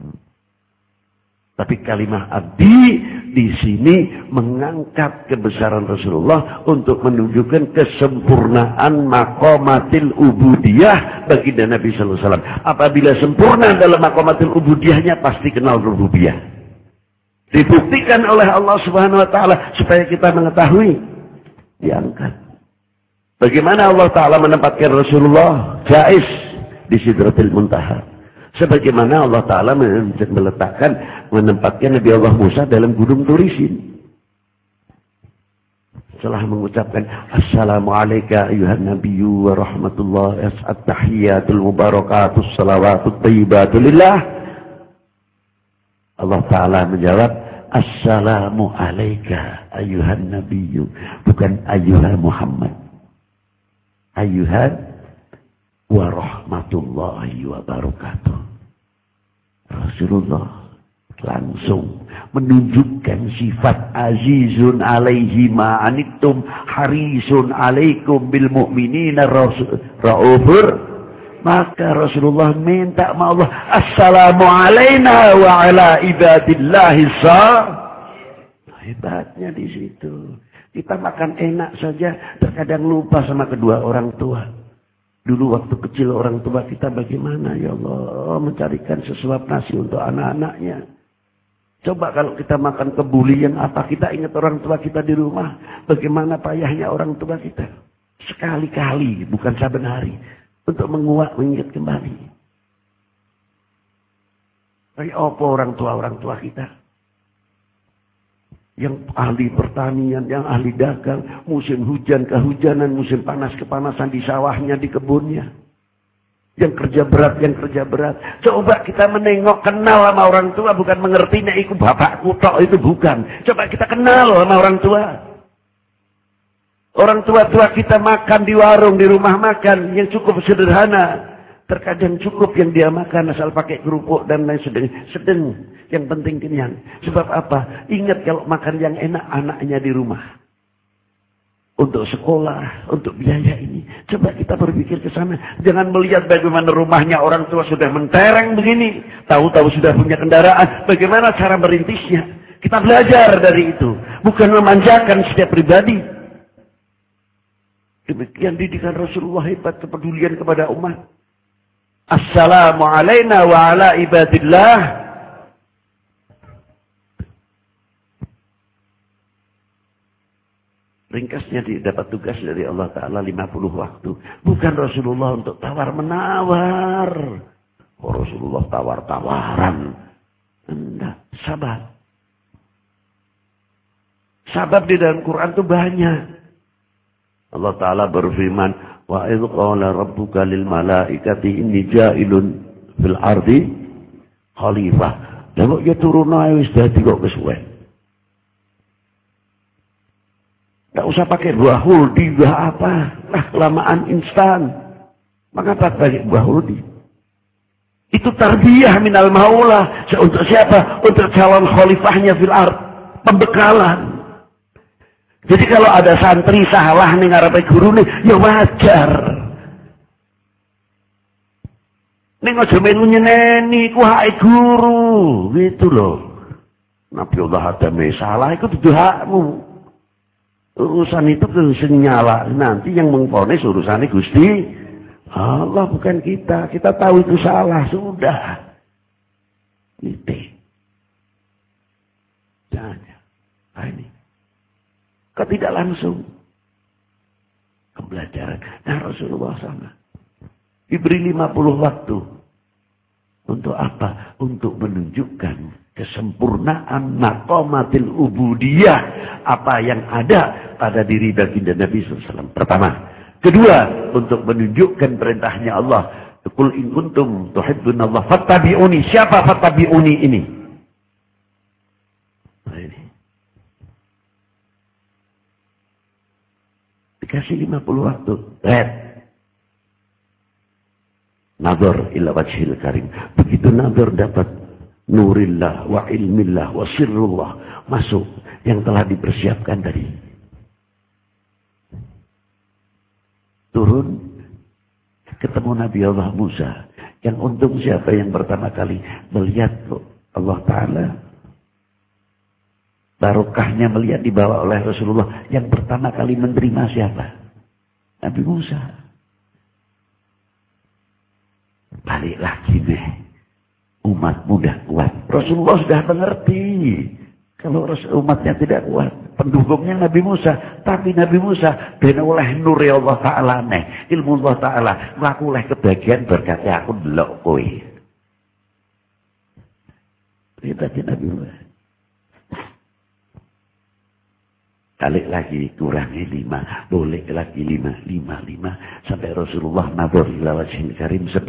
Tapi kalimah abdi di sini mengangkat kebesaran Rasulullah untuk menunjukkan kesempurnaan maqamatil ubudiyah bagi Nabi sallallahu alaihi wasallam. Apabila sempurna dalam maqamatil ubudiyahnya, pasti kenal rububiyah. Dibuktikan oleh Allah Subhanahu wa taala supaya kita mengetahui, diangkat. Bagaimana Allah Taala menempatkan Rasulullah jais di Sidratil Muntaha. Sebagaimana Allah Ta'ala menempatkan Nabi Allah Musa dalam gunung Turisin. Setelah mengucapkan Assalamualaikum ayuhan nabiyyu wa rahmatullah at-tahiyyatul mubarakatus salawatut tayyibatulillah. Allah Ta'ala menjawab Assalamu alayka ayuhan nabiyyu, bukan ayuhan Muhammad. Ayuhan wa rahmatullahi wa barakatuh. Rasulullah langsung menunjukkan sifat azizun alaihi ma'anittum harisun alaikum bil mu'minina raufur. Maka Rasulullah minta sama Allah, assalamu alaina wa ala ibadillahi hebatnya di situ. Kita makan enak saja, terkadang lupa sama kedua orang tua. Dulu waktu kecil orang tua kita bagaimana, ya Allah, mencarikan sesuap nasi untuk anak-anaknya. Coba kalau kita makan kebulian apa, kita ingat orang tua kita di rumah. Bagaimana payahnya orang tua kita. Sekali-kali, bukan saben hari. Untuk mengingat kembali. Kayak apa orang tua kita? Yang ahli pertanian, yang ahli dagang, musim hujan kehujanan, musim panas kepanasan di sawahnya, di kebunnya. Yang kerja berat. Coba kita menengok, kenal sama orang tua, bukan mengerti nek iku bapakku tok, itu bukan. Coba kita kenal sama orang tua. Orang tua-tua kita makan di warung, di rumah makan yang cukup sederhana. Terkadang cukup yang dia makan asal pakai kerupuk dan lain sedang. Yang penting kenyang. Sebab apa? Ingat kalau makan yang enak anaknya di rumah. Untuk sekolah, untuk biaya ini. Coba kita berpikir ke sana. Jangan melihat bagaimana rumahnya orang tua sudah mentereng begini. Tahu-tahu sudah punya kendaraan. Bagaimana cara merintisnya. Kita belajar dari itu. Bukan memanjakan setiap pribadi. Demikian didikan Rasulullah hebat, kepedulian kepada umat. Assalamu alayna wa ala ibadillah. Ringkasnya dapat tugas dari Allah Ta'ala 50 waktu. Bukan Rasulullah untuk tawar-menawar. Oh, Rasulullah tawar-tawaran. Enggak, sabar. Sabab di dalam Quran itu banyak. Allah Ta'ala berfirman, wa idh qala rabbuka lil malaikati inni ja'ilun fil ardi khalifah. Lah kok ya turun ae wis dadi kok kesuwen. Enggak usah pakai buah huldi, buah apa. Nah, kelamaan instan. Maka pakai buah huldi. Itu tarbiyah minal maula. Untuk siapa? Untuk calon khalifahnya fil ard. Pembekalan. Jadi kalau ada santri salah nih ngarepe guru nih, ya wajar. Ning aja melu nyeneni ku hak guru, gitu loh. Nabi Allah ada salah itu dudu hakmu. Urusan itu sing nyala nanti yang mengponis urusannya Gusti Allah bukan kita. Kita tahu itu salah. Sudah. Ini. Jangan. Nah, ini. Kok tidak langsung? Pembelajaran. Nah Rasulullah sama. Diberi 50 waktu. Untuk apa? Untuk menunjukkan kesempurnaan maqamatil ubudiyah. Apa yang ada pada diri baginda Nabi SAW. Pertama. Kedua, untuk menunjukkan perintahnya Allah. Qul in kuntum tuhibbunallah fattabi'uni. Siapa fattabi'uni ini? Nah, ini. Dikasih 50 waktu. Red. Nazar ila wajhil karim. Begitu nazar dapat nurillah wa ilmillah wa sirrullah. Masuk yang telah dipersiapkan tadi. Turun, ketemu Nabi Allah Musa. Yang untung siapa yang pertama kali melihat Allah Ta'ala. Barokahnya melihat dibawa oleh Rasulullah. Yang pertama kali menerima siapa? Nabi Musa. Balik lagi deh. Umat mudah kuat. Rasulullah sudah mengerti. Kalau umatnya tidak kuat. Pendukungnya Nabi Musa. Tapi Nabi Musa ben oleh nur Allah Ta'ala neh. Ilmu Allah Ta'ala. Aku oleh kebagian berkatnya aku delok kowe. Itu Nabi Musa. Balik lagi kurangi 5. Boleh lagi 5. Sampai Rasulullah nazar ila wajhil karim 10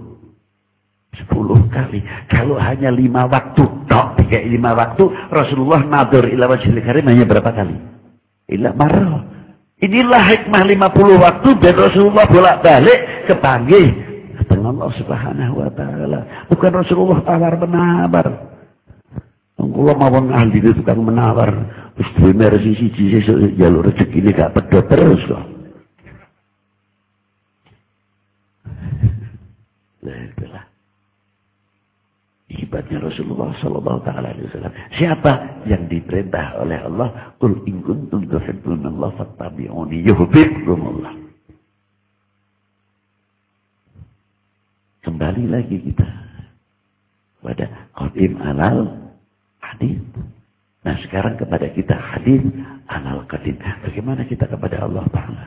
kali. Kalau hanya 5 waktu, tok 5 waktu, Rasulullah nazar ila wajhil karim hanya berapa kali? Ila marrah. Inilah hikmah 50 waktu dan Rasulullah bolak-balik kepanggih dengan Allah Subhanahu wa taala. Bukan Rasulullah tawar-menawar. Kula mawon ahli itu tukang menawar. Wis duwe mersi siji sesuk njaluk rezekine gak pedhot terus kok. Nah, itulah. Hebatnya Rasulullah sallallahu taala alaihi wasallam. Siapa yang diperintah oleh Allah, qul in kuntum tuhibbunallaha fattabi'uni yuhibbukumullah. Kembali lagi kita pada qadim alal hadis. Nah sekarang kepada kita hadis alal qadim. Bagaimana kita kepada Allah Ta'ala?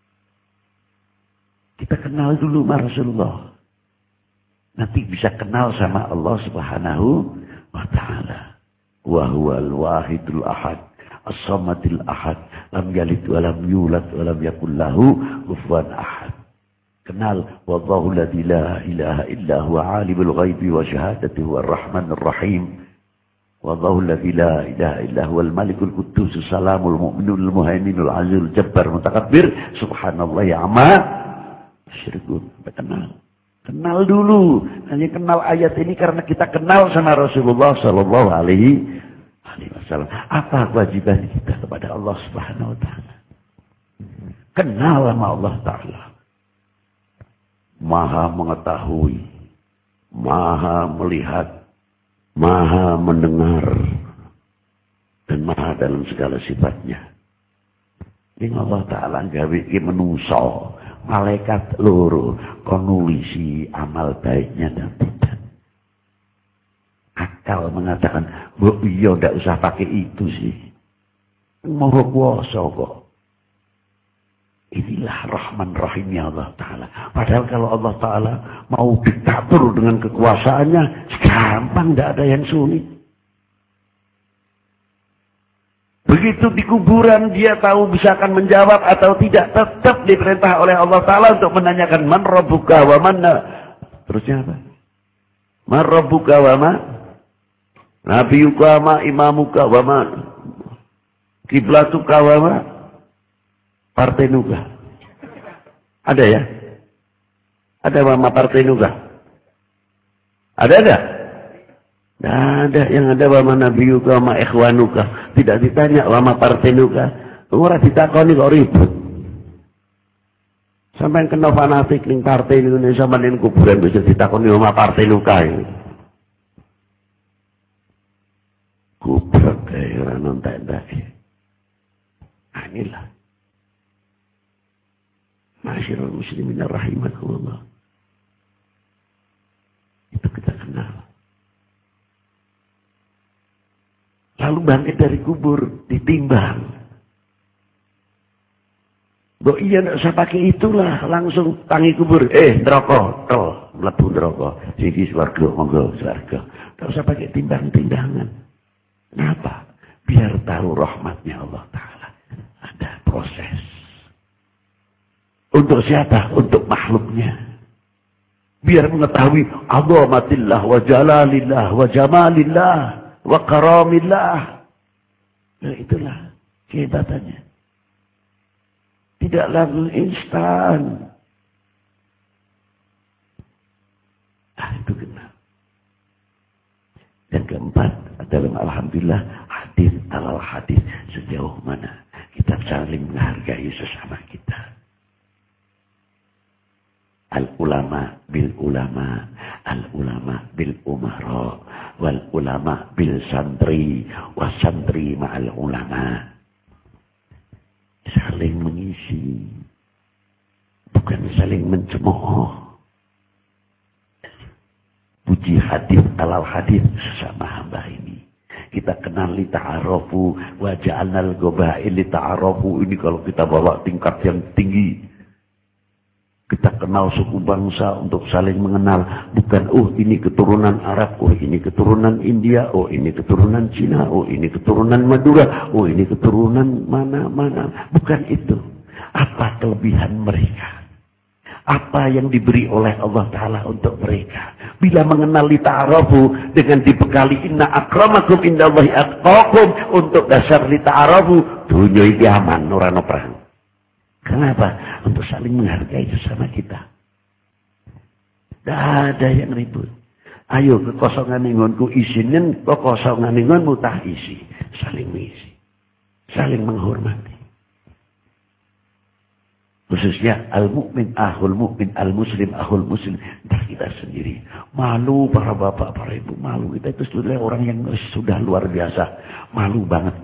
Kita kenal dulu sama Rasulullah. Nanti bisa kenal sama Allah Subhanahu wa Ta'ala. Wa huwal wahidul ahad, as-samadil ahad, lam yalid wa lam yulad wa lam yakul lahu kufuwan ahad. Kenal wallahu la ilaha illa huwa alimul ghaibi wa syahadati huwa ar-rahmanur rahim. Wallahu la ilaha illa huwal malikul quddus salamul mu'minul muhaiminul azizul jabbar mutakabbir subhanallah amma syirkun. Kenal dulu. Hanya kenal ayat ini karena kita kenal sama Rasulullah sallallahu alaihi wasallam. Apa kewajiban kita kepada Allah Subhanahu wa taala? Kenal sama Allah Ta'ala. Maha mengetahui, maha melihat, maha mendengar, dan maha dalam segala sifatnya. Ini Allah Ta'ala gawe iki menungso, malaikat loro kon nulisi amal baiknya dan tidak. Akal mengatakan, "Bu iya ndak usah pakai itu sih. Maha kuwasa kok." Inilah Rahman Rahimnya Allah Ta'ala. Padahal kalau Allah Ta'ala mau diktator dengan kekuasaannya, gampang, tidak ada yang sulit. Begitu di kuburan dia tahu bisa akan menjawab atau tidak, tetap diperintah oleh Allah Ta'ala untuk menanyakan man rabbuka wa manna. Terusnya apa? Man rabbuka wa ma nabiyuka ma imamuka wa ma kiblatuka wa ma Partai Nuga. Ada ya? Ada wama Partai Nuga? Ada? Tidak ada. Yang ada wama Nabiyuka wama Ikhwanuka. Tidak ditanya wama Partai Nuga. Orang ditakoni kok ribut. Sampai kena fanatik ning partai Indonesia manin kuburan bisa ditakoni wama Partai Nuga ini. Kubrak kayak orang nonton lagi. Inilah. Masya Ma'asyiral muslimin rahimakumullah. Itu kita kenal. Lalu bangkit dari kubur, ditimbang. Bo iya nggak usah pakai itulah, langsung tangi kubur. Neraka, mlebu neraka. Siki swarga, monggo swarga. Nggak usah pakai timbang-timbangan. Kenapa? Biar tahu rahmatnya Allah Ta'ala. Ada proses. Untuk siapa? Untuk makhluknya. Biar mengetahui azamatillah wa jalalillah wa jamalillah wa karamillah. Nah itulah kehebatannya. Tidak langsung instan. Itu kenal. Dan keempat adalah alhamdulillah hadis alal hadis. Sejauh mana kita saling menghargai sesama kita. Al-ulama bil ulama, al-ulama bil umara, wal ulama bil santri, was santri ma'al ulama. Saling mengisi, bukan saling mencemooh. Puji hadis alal hadis sesama hamba ini. Kita kenal li ta'arafu wa ja'alnal gobail li ta'arafu. Ini kalau kita bawa tingkat yang tinggi. Kita kenal suku bangsa untuk saling mengenal. Bukan, ini keturunan Arab, ini keturunan India, ini keturunan Cina, ini keturunan Madura, ini keturunan mana-mana. Bukan itu. Apa kelebihan mereka? Apa yang diberi oleh Allah Ta'ala untuk mereka? Bila mengenal li ta'arafu dengan dibekali inna akramakum indallahi atqakum untuk dasar li ta'arafu, dunia iki aman, ora ono perang. Kenapa? Untuk saling menghargai sesama kita. Tidak ada yang ribut. Ayo kekosongan ingonku isinin, kekosongan ingonmu tak isi. Saling mengisi. Saling menghormati. Khususnya al-mu'min ahul mu'min, al-muslim ahul muslim. Entah kita sendiri. Malu para bapak, para ibu. Malu. Kita itu sebetulnya orang yang sudah luar biasa. Malu banget.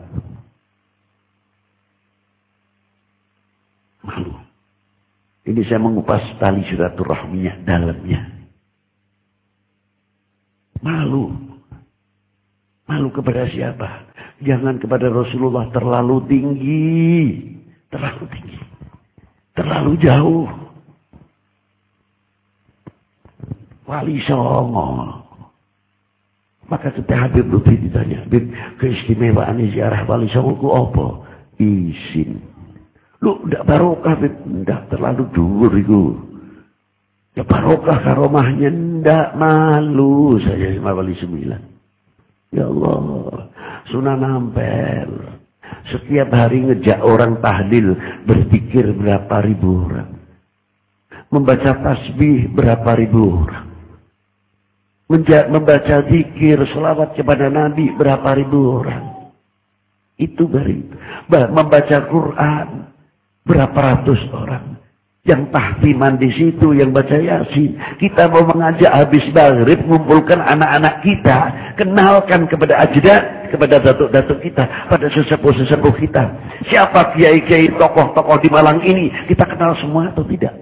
Malu. Ini saya mengupas tali silaturahminya dalamnya. Malu. Malu kepada siapa? Jangan kepada Rasulullah terlalu tinggi. Terlalu tinggi. Terlalu jauh. Wali Songo. Maka ketika Habib Lutfi ditanya, Habib, keistimewaan ziarah Wali Songo ku apa? Izin. Lu ndak barokah, ndak terlalu dhuwur iku. Ya barokah karomahnya ndak, malu saya sama Wali 9. Ya Allah, Sunan Ampel. Setiap hari ngejak orang tahlil, berpikir berapa ribu orang. Membaca tasbih berapa ribu orang. Membaca zikir, selawat kepada Nabi berapa ribu orang. Itu baru. Membaca Quran berapa ratus orang. Yang tahfiman di situ, yang baca Yasin. Kita mau mengajak habis maghrib, mengumpulkan anak-anak kita. Kenalkan kepada ajdad, kepada datuk-datuk kita, pada sesepuh-sesepuh kita. Siapa kiai-kiai, tokoh-tokoh di Malang ini, kita kenal semua atau tidak?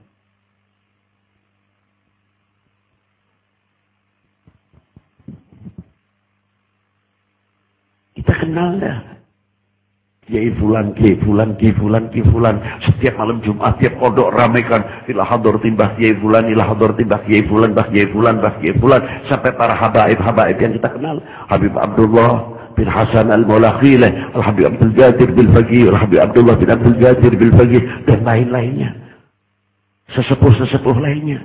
Kita kenal dah. Kiai fulan, kiai fulan, kiai fulan, kiai fulan. Setiap malam Jumat, tiap pondok ramaikan. Ila hadur timbah kiai fulan, ila hadur timbah kiai fulan, bah kiai fulan, bah kiai fulan. Sampai para habaib-habaib yang kita kenal. Habib Abdullah bin Hasan al-Maula Khileh, Al-Habib Abdul Qadir bil Faqih, Al-Habib Abdullah bin Abdul Qadir bil Faqih, dan lain-lainnya. Sesepuh-sesepuh lainnya.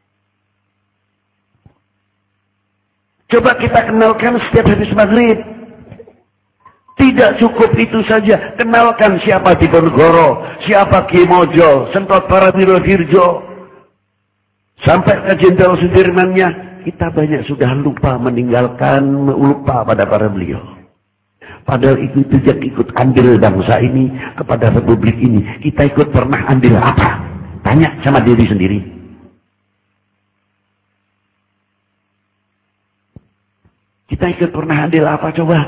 Coba kita kenalkan setiap habis maghrib. Tidak cukup itu saja. Kenalkan siapa Diponegoro, siapa Ki Mojo, Sentot Paramiro Dirjo. Sampai ke Jenderal Sudirmannya. Kita banyak sudah lupa meninggalkan, lupa pada para beliau. Padahal itu yang ikut andil bangsa ini kepada republik ini. Kita ikut pernah andil apa? Tanya sama diri sendiri. Kita ikut pernah andil apa coba?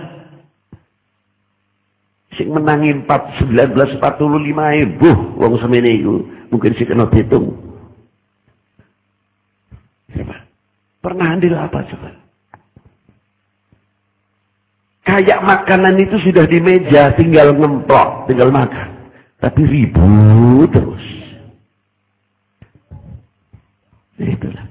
Sing menangi 1945 wong semene iku mungkin sih kena hitung. Coba. Pernah andil apa coba? Kayak makanan itu sudah di meja, tinggal ngemplok, tinggal makan. Tapi ribut terus. Itulah.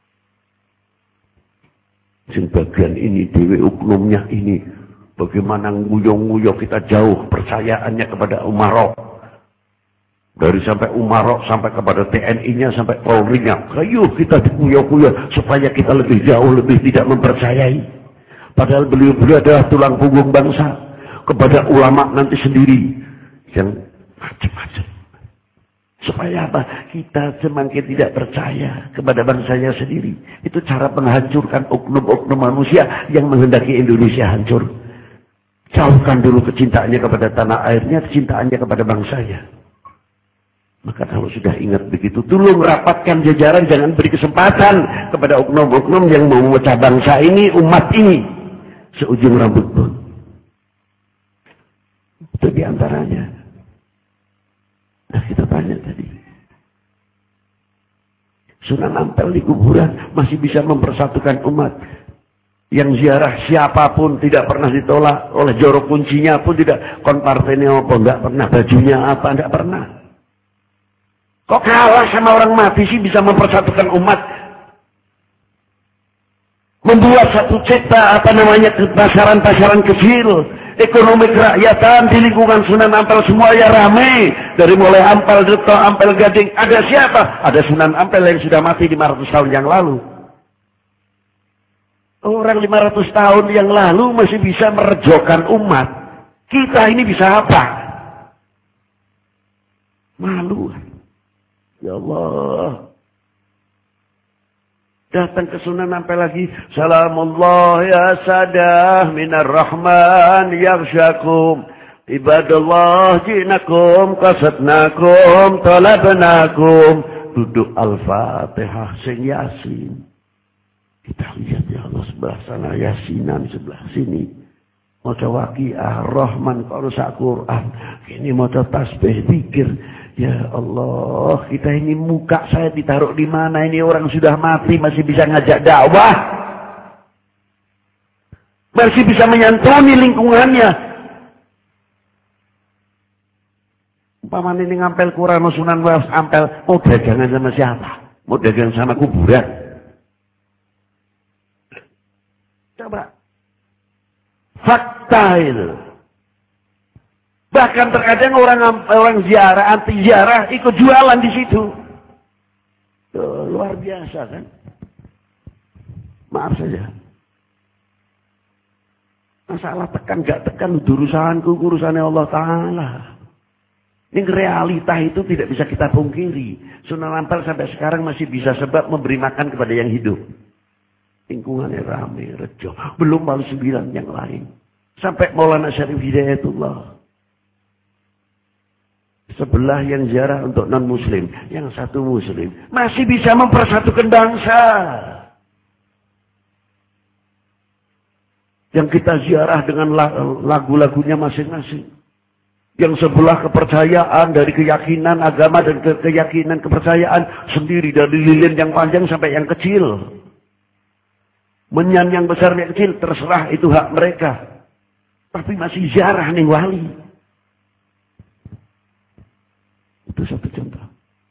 Sing bagian ini, dewe uknumnya ini. Bagaimana nguyong-nguyong kita jauh percayaannya kepada Umarok. Dari sampai Umarok sampai kepada TNI-nya sampai Polri-nya. Ayo kita dikuyok-kuyok supaya kita lebih jauh, lebih tidak mempercayai. Padahal beliau-beliau adalah tulang punggung bangsa. Kepada ulama nanti sendiri. Yang macam-macam. Supaya apa? Kita semakin tidak percaya kepada bangsanya sendiri. Itu cara menghancurkan oknum-oknum manusia yang menghendaki Indonesia hancur. Jauhkan dulu kecintaannya kepada tanah airnya, kecintaannya kepada bangsanya. Maka kalau sudah ingat begitu, tolong rapatkan jajaran, jangan beri kesempatan kepada oknum-oknum yang mau memecah bangsa ini, umat ini. Seujung rambut pun. Itu diantaranya. Nah kita tanya tadi. Sunan Ampel di kuburan masih bisa mempersatukan umat. Yang ziarah siapapun tidak pernah ditolak. Oleh jorok kuncinya pun tidak. Konpartennya apa, enggak pernah. Bajunya apa, enggak pernah. Kok kalah sama orang mati sih bisa mempersatukan umat? Membuat satu cipta, pasaran-pasaran kecil. Ekonomi kerakyatan di lingkungan Sunan Ampel semuanya ramai. Dari mulai Ampel, Deto, Ampel, Gading. Ada siapa? Ada Sunan Ampel yang sudah mati 500 tahun yang lalu. Orang 500 tahun yang lalu masih bisa merejokan umat. Kita ini bisa apa? Malu. Ya Allah. Datang ke Sunan Ampel lagi. Salamullah ya sadah minar rahman yaghsyakum. Ibadallah jinakum qasadnakum talabnakum. Duduk Al-Fatihah sing Yasin. Kita lihat ya Allah sebelah sana Yasinan sebelah sini. Maca Waqiah, Rahman, Qarusa Quran. Ini maca tasbih, pikir. Ya Allah, kita ini muka saya ditaruh di mana? Ini orang sudah mati masih bisa ngajak dakwah. Masih bisa menyantuni lingkungannya. Umpamanya ini ngampel Quran, Sunan Ampel. Mau dagangan sama siapa? Mau dagang sama kuburan? Coba. Fakta itu. Bahkan terkadang orang ziarah, anti ziarah ikut jualan di situ. Tuh, luar biasa kan. Maaf saja. Masalah tekan gak tekan urusanku, urusannya Allah Ta'ala. Ini realita itu tidak bisa kita pungkiri. Sunan Ampel sampai sekarang masih bisa sebab memberi makan kepada yang hidup. Lingkungannya ramai, rejo. Belum baru 9 yang lain. Sampai Maulana Syarif Hidayatullah. Sebelah yang ziarah untuk non-muslim. Yang satu muslim. Masih bisa mempersatukan bangsa. Yang kita ziarah dengan lagu-lagunya masing-masing. Yang sebelah kepercayaan dari keyakinan agama dan keyakinan kepercayaan. Sendiri dari lilin yang panjang sampai yang kecil. Menyan yang besar yang kecil. Terserah itu hak mereka. Tapi masih ziarah nih wali. Itu satu contoh.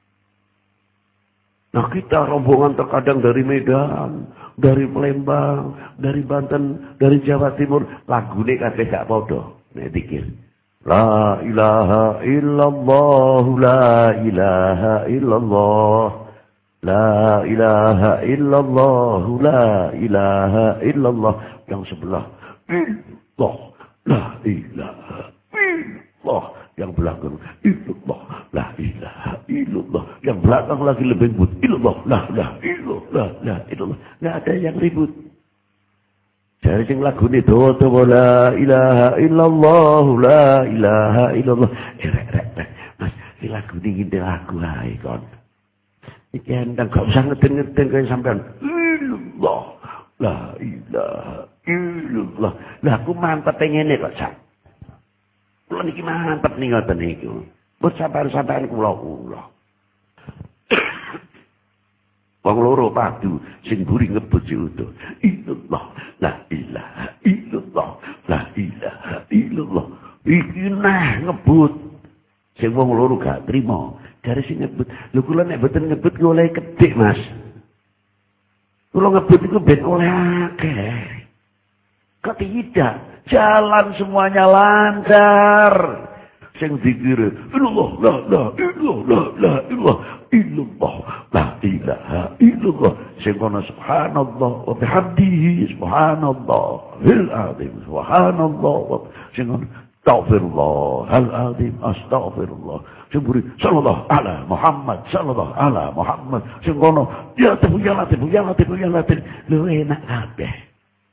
Nah kita rombongan terkadang dari Medan, dari Palembang, dari Banten, dari Jawa Timur. Lagu ini kabeh gak podo. Nek dikir. La ilaha illallah, la ilaha illallah. La ilaha illallah, la ilaha illallah. Yang sebelah. Allah, la ilaha illallah. Yang belakang, illallah, la ilaha illallah. Yang belakang lagi lebih ribut, illallah, la ilaha illallah, la illallah. Nggak ada yang ribut. Jadi sing lagu ini doa la ilaha illallah, la ilaha illallah. Rek. Mas, ini lagu ini lagu ae kon. Iki endang gak usah ngeden-ngeden kaya sampean. Illallah, la ilaha illallah. Lah aku mantep ngene kok, Sak. Kula niki mantep ning ngoten niku. Mbok sampean-sampean kula. Wong loro padu sing mburi ngebut itu. Illallah, la ilaha illallah, la ilaha illallah. Iki nah ngebut. Sing wong loro gak trimo, dari sing ngebut. Lho kula nek mboten ngebut oleh kedhik, Mas. Kula ngebut iku ben oleh akeh. Kok tidak? Jalan semuanya lancar. Sing zikir, illallah, la illallah, la illallah, illallah, la ilaha illallah. Sing kono subhanallah wa bihamdihi subhanallahil azim, subhanallah. Sing kono astaghfirullahal azim, astaghfirullah. Sing buri sallallahu ala Muhammad, sallallahu ala Muhammad. Sing kono ya latif, ya latif, ya latif, ya latif. Lu enak kabeh.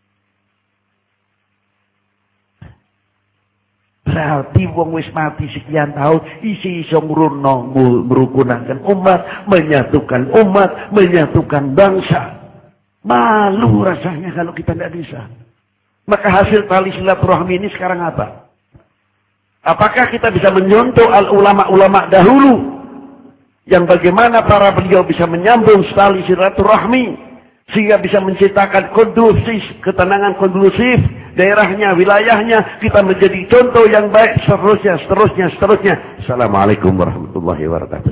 Berarti wong wis mati sekian tahun iso ngruno merukunaken umat, menyatukan bangsa. Malu rasanya kalau kita tidak bisa. Maka hasil tali silaturahmi ini sekarang apa? Apakah kita bisa menyontoh ulama-ulama dahulu yang bagaimana para beliau bisa menyambung tali silaturahmi sehingga bisa menciptakan kondusif, ketenangan kondusif daerahnya, wilayahnya, kita menjadi contoh yang baik, seterusnya. Assalamualaikum warahmatullahi wabarakatuh.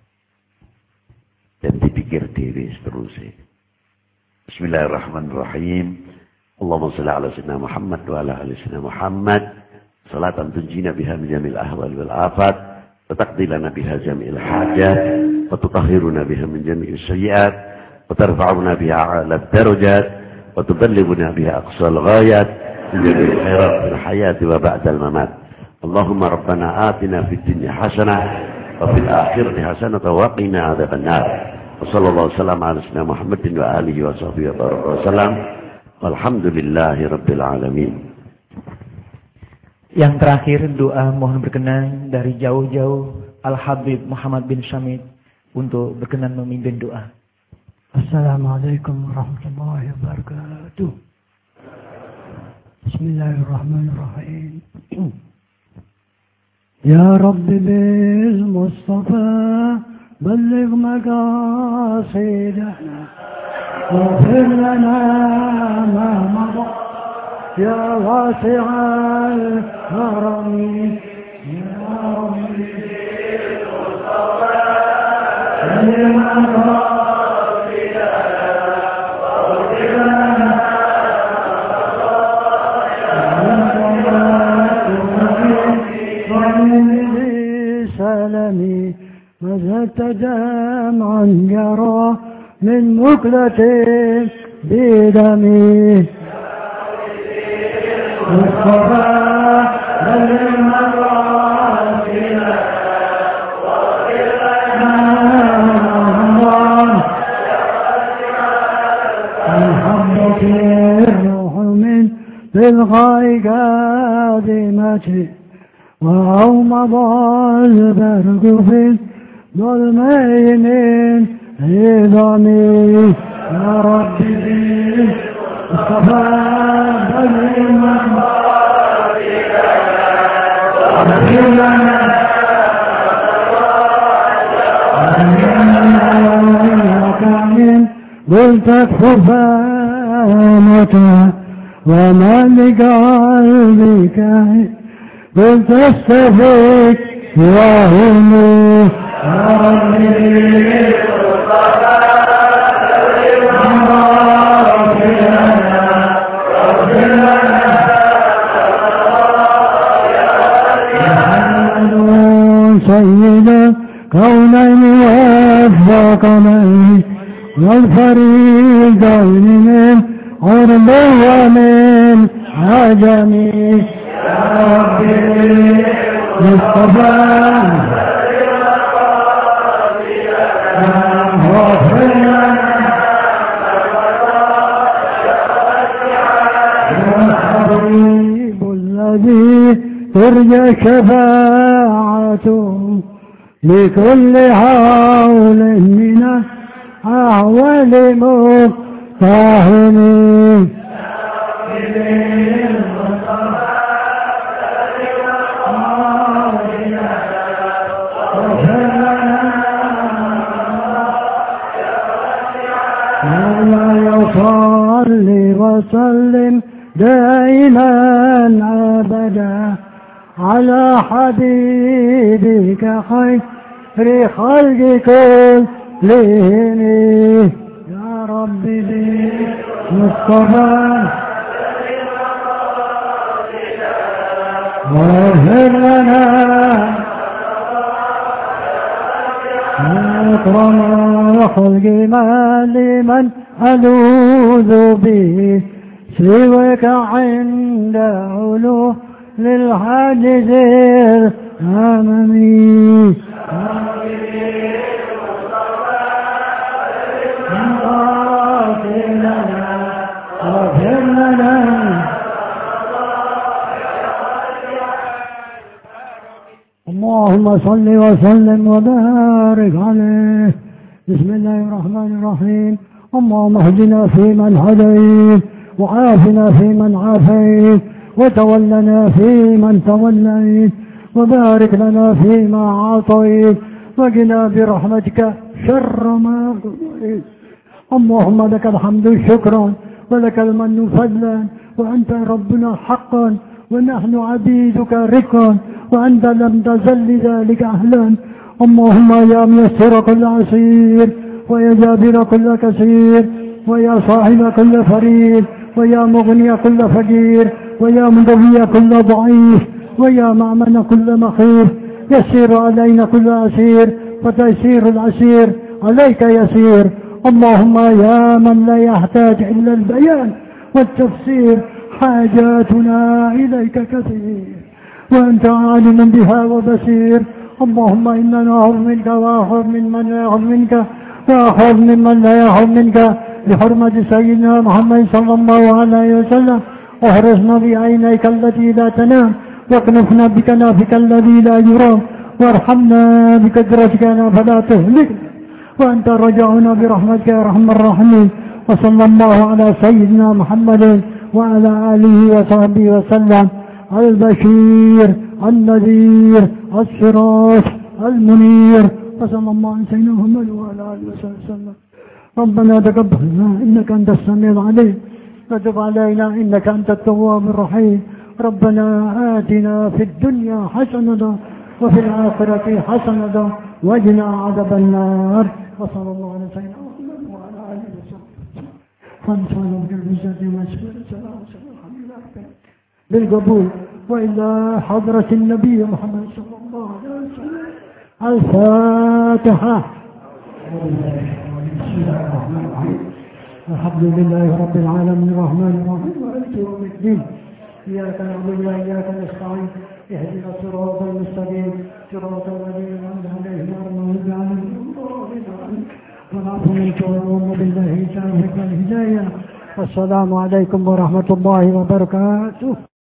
Dan dipikir diri seterusnya. Bismillahirrahmanirrahim. Allahumma salli ala sayyidina Muhammad wa ala ali sayyidina Muhammad. Salatan tunjina biha min jamil ahwal wal afat. Wa taqdi lana biha jamil hajat. Wa tutahhiruna biha min jamil sayyiat. Wa tarfa'una biha ala darajat. وتبلغنا بها أقصى الغايات من جميع الخيرات في الحياة وبعد الممات. اللهم ربنا آتنا في الدنيا حسنة وفي الآخرة حسنة وقنا عذاب النار. وصلى الله وسلم على سيدنا محمد وآله وصحبه وسلم والحمد لله رب العالمين. Yang terakhir doa mohon berkenan dari jauh-jauh Al-Habib Muhammad bin Syamid untuk berkenan memimpin doa. Assalamualaikum warahmatullahi wabarakatuh. Bismillahirrahmanirrahim. Ya Rabbi bil Mustafa balligh maqasidana waghfir lana ma mada ya wasi'al karami ya Rabbi bil Mustafa balligh maqasidana وزدت دمعا جرى من مكلة بدمي مصطفى الحمد الروح من بالغاي قادمتي وأومض البرق في ظلمين عظامي يا ربي مصطفى قلت خفامته وما لقلبك قلت استفيك وهم يا ربي سيد كونين وفقنين والفريقين من عرب ومن عجم يا ربي مصطفى الحبيب الذي ترجى شفاعته لكل حول من أحوال مقتهمين حبيبك خير خلق كلهم يا ربي بالمصطفى واغفر لنا أكرم الخلق ما لمن ألوذ به سواك عند علو للحاجز الأمامي واغفر لنا اللهم صل وسلم وبارك عليه. بسم الله الرحمن الرحيم. اللهم اهدنا فيمن هديت وعافنا فيمن عافيت وتولنا فيمن توليت وبارك لنا فيما أعطيت وقنا برحمتك شر ما قضيت. اللهم لك الحمد شكرا ولك المن فضلا وأنت ربنا حقا ونحن عبيدك رقا وأنت لم تزل لذلك أهلا. اللهم يا ميسر كل عسير ويا جابر كل كثير ويا صاحب كل فريد ويا مغني كل فقير ويا مدوي كل ضعيف ويا مأمن كل مخيف يسير علينا كل عسير وتيسير العسير عليك يسير. اللهم يا من لا يحتاج إلا البيان والتفسير حاجاتنا إليك كثير وأنت عالم بها وبصير. اللهم إنا نعوذ منك وأخذ ممن لا يأخذ منك وأخذ ممن لا يأخذ منك بحرمة سيدنا محمد صلى الله عليه وسلم. واحرسنا بعينيك التي لا تنام واكنفنا بكنافك الذي لا يرام وارحمنا بقدرتك فلا تهلكنا وأنت رجعنا برحمتك يا أرحم الراحمين. وصلى الله على سيدنا محمد وعلى آله وصحبه وسلم البشير النذير السراج المنير. وصلى الله على سيدنا محمد وعلى آله وصحبه وسلم. ربنا تقبلنا إنك أنت السميع العليم وتب علينا إنك أنت التواب الرحيم. ربنا آتنا في الدنيا حسنة وفي الآخرة حسنة وقنا عذاب النار. وصلى الله على سيدنا محمد وعلى آله وصحبه وسلم. فانصرنا بالعزة والسلام بالقبول وإلى حضرة النبي محمد صلى الله عليه وسلم. الفاتحة. الحمد لله رب العالمين الرحمن الرحيم مالك يوم الدين. إياك نعبد وإياك نستعين اهدنا الصراط المستقيم صراط الذين أنعمت عليهم غير المغضوب عليهم والعفو منك والأمر بالله توفيق والهداية. والسلام عليكم ورحمة الله وبركاته.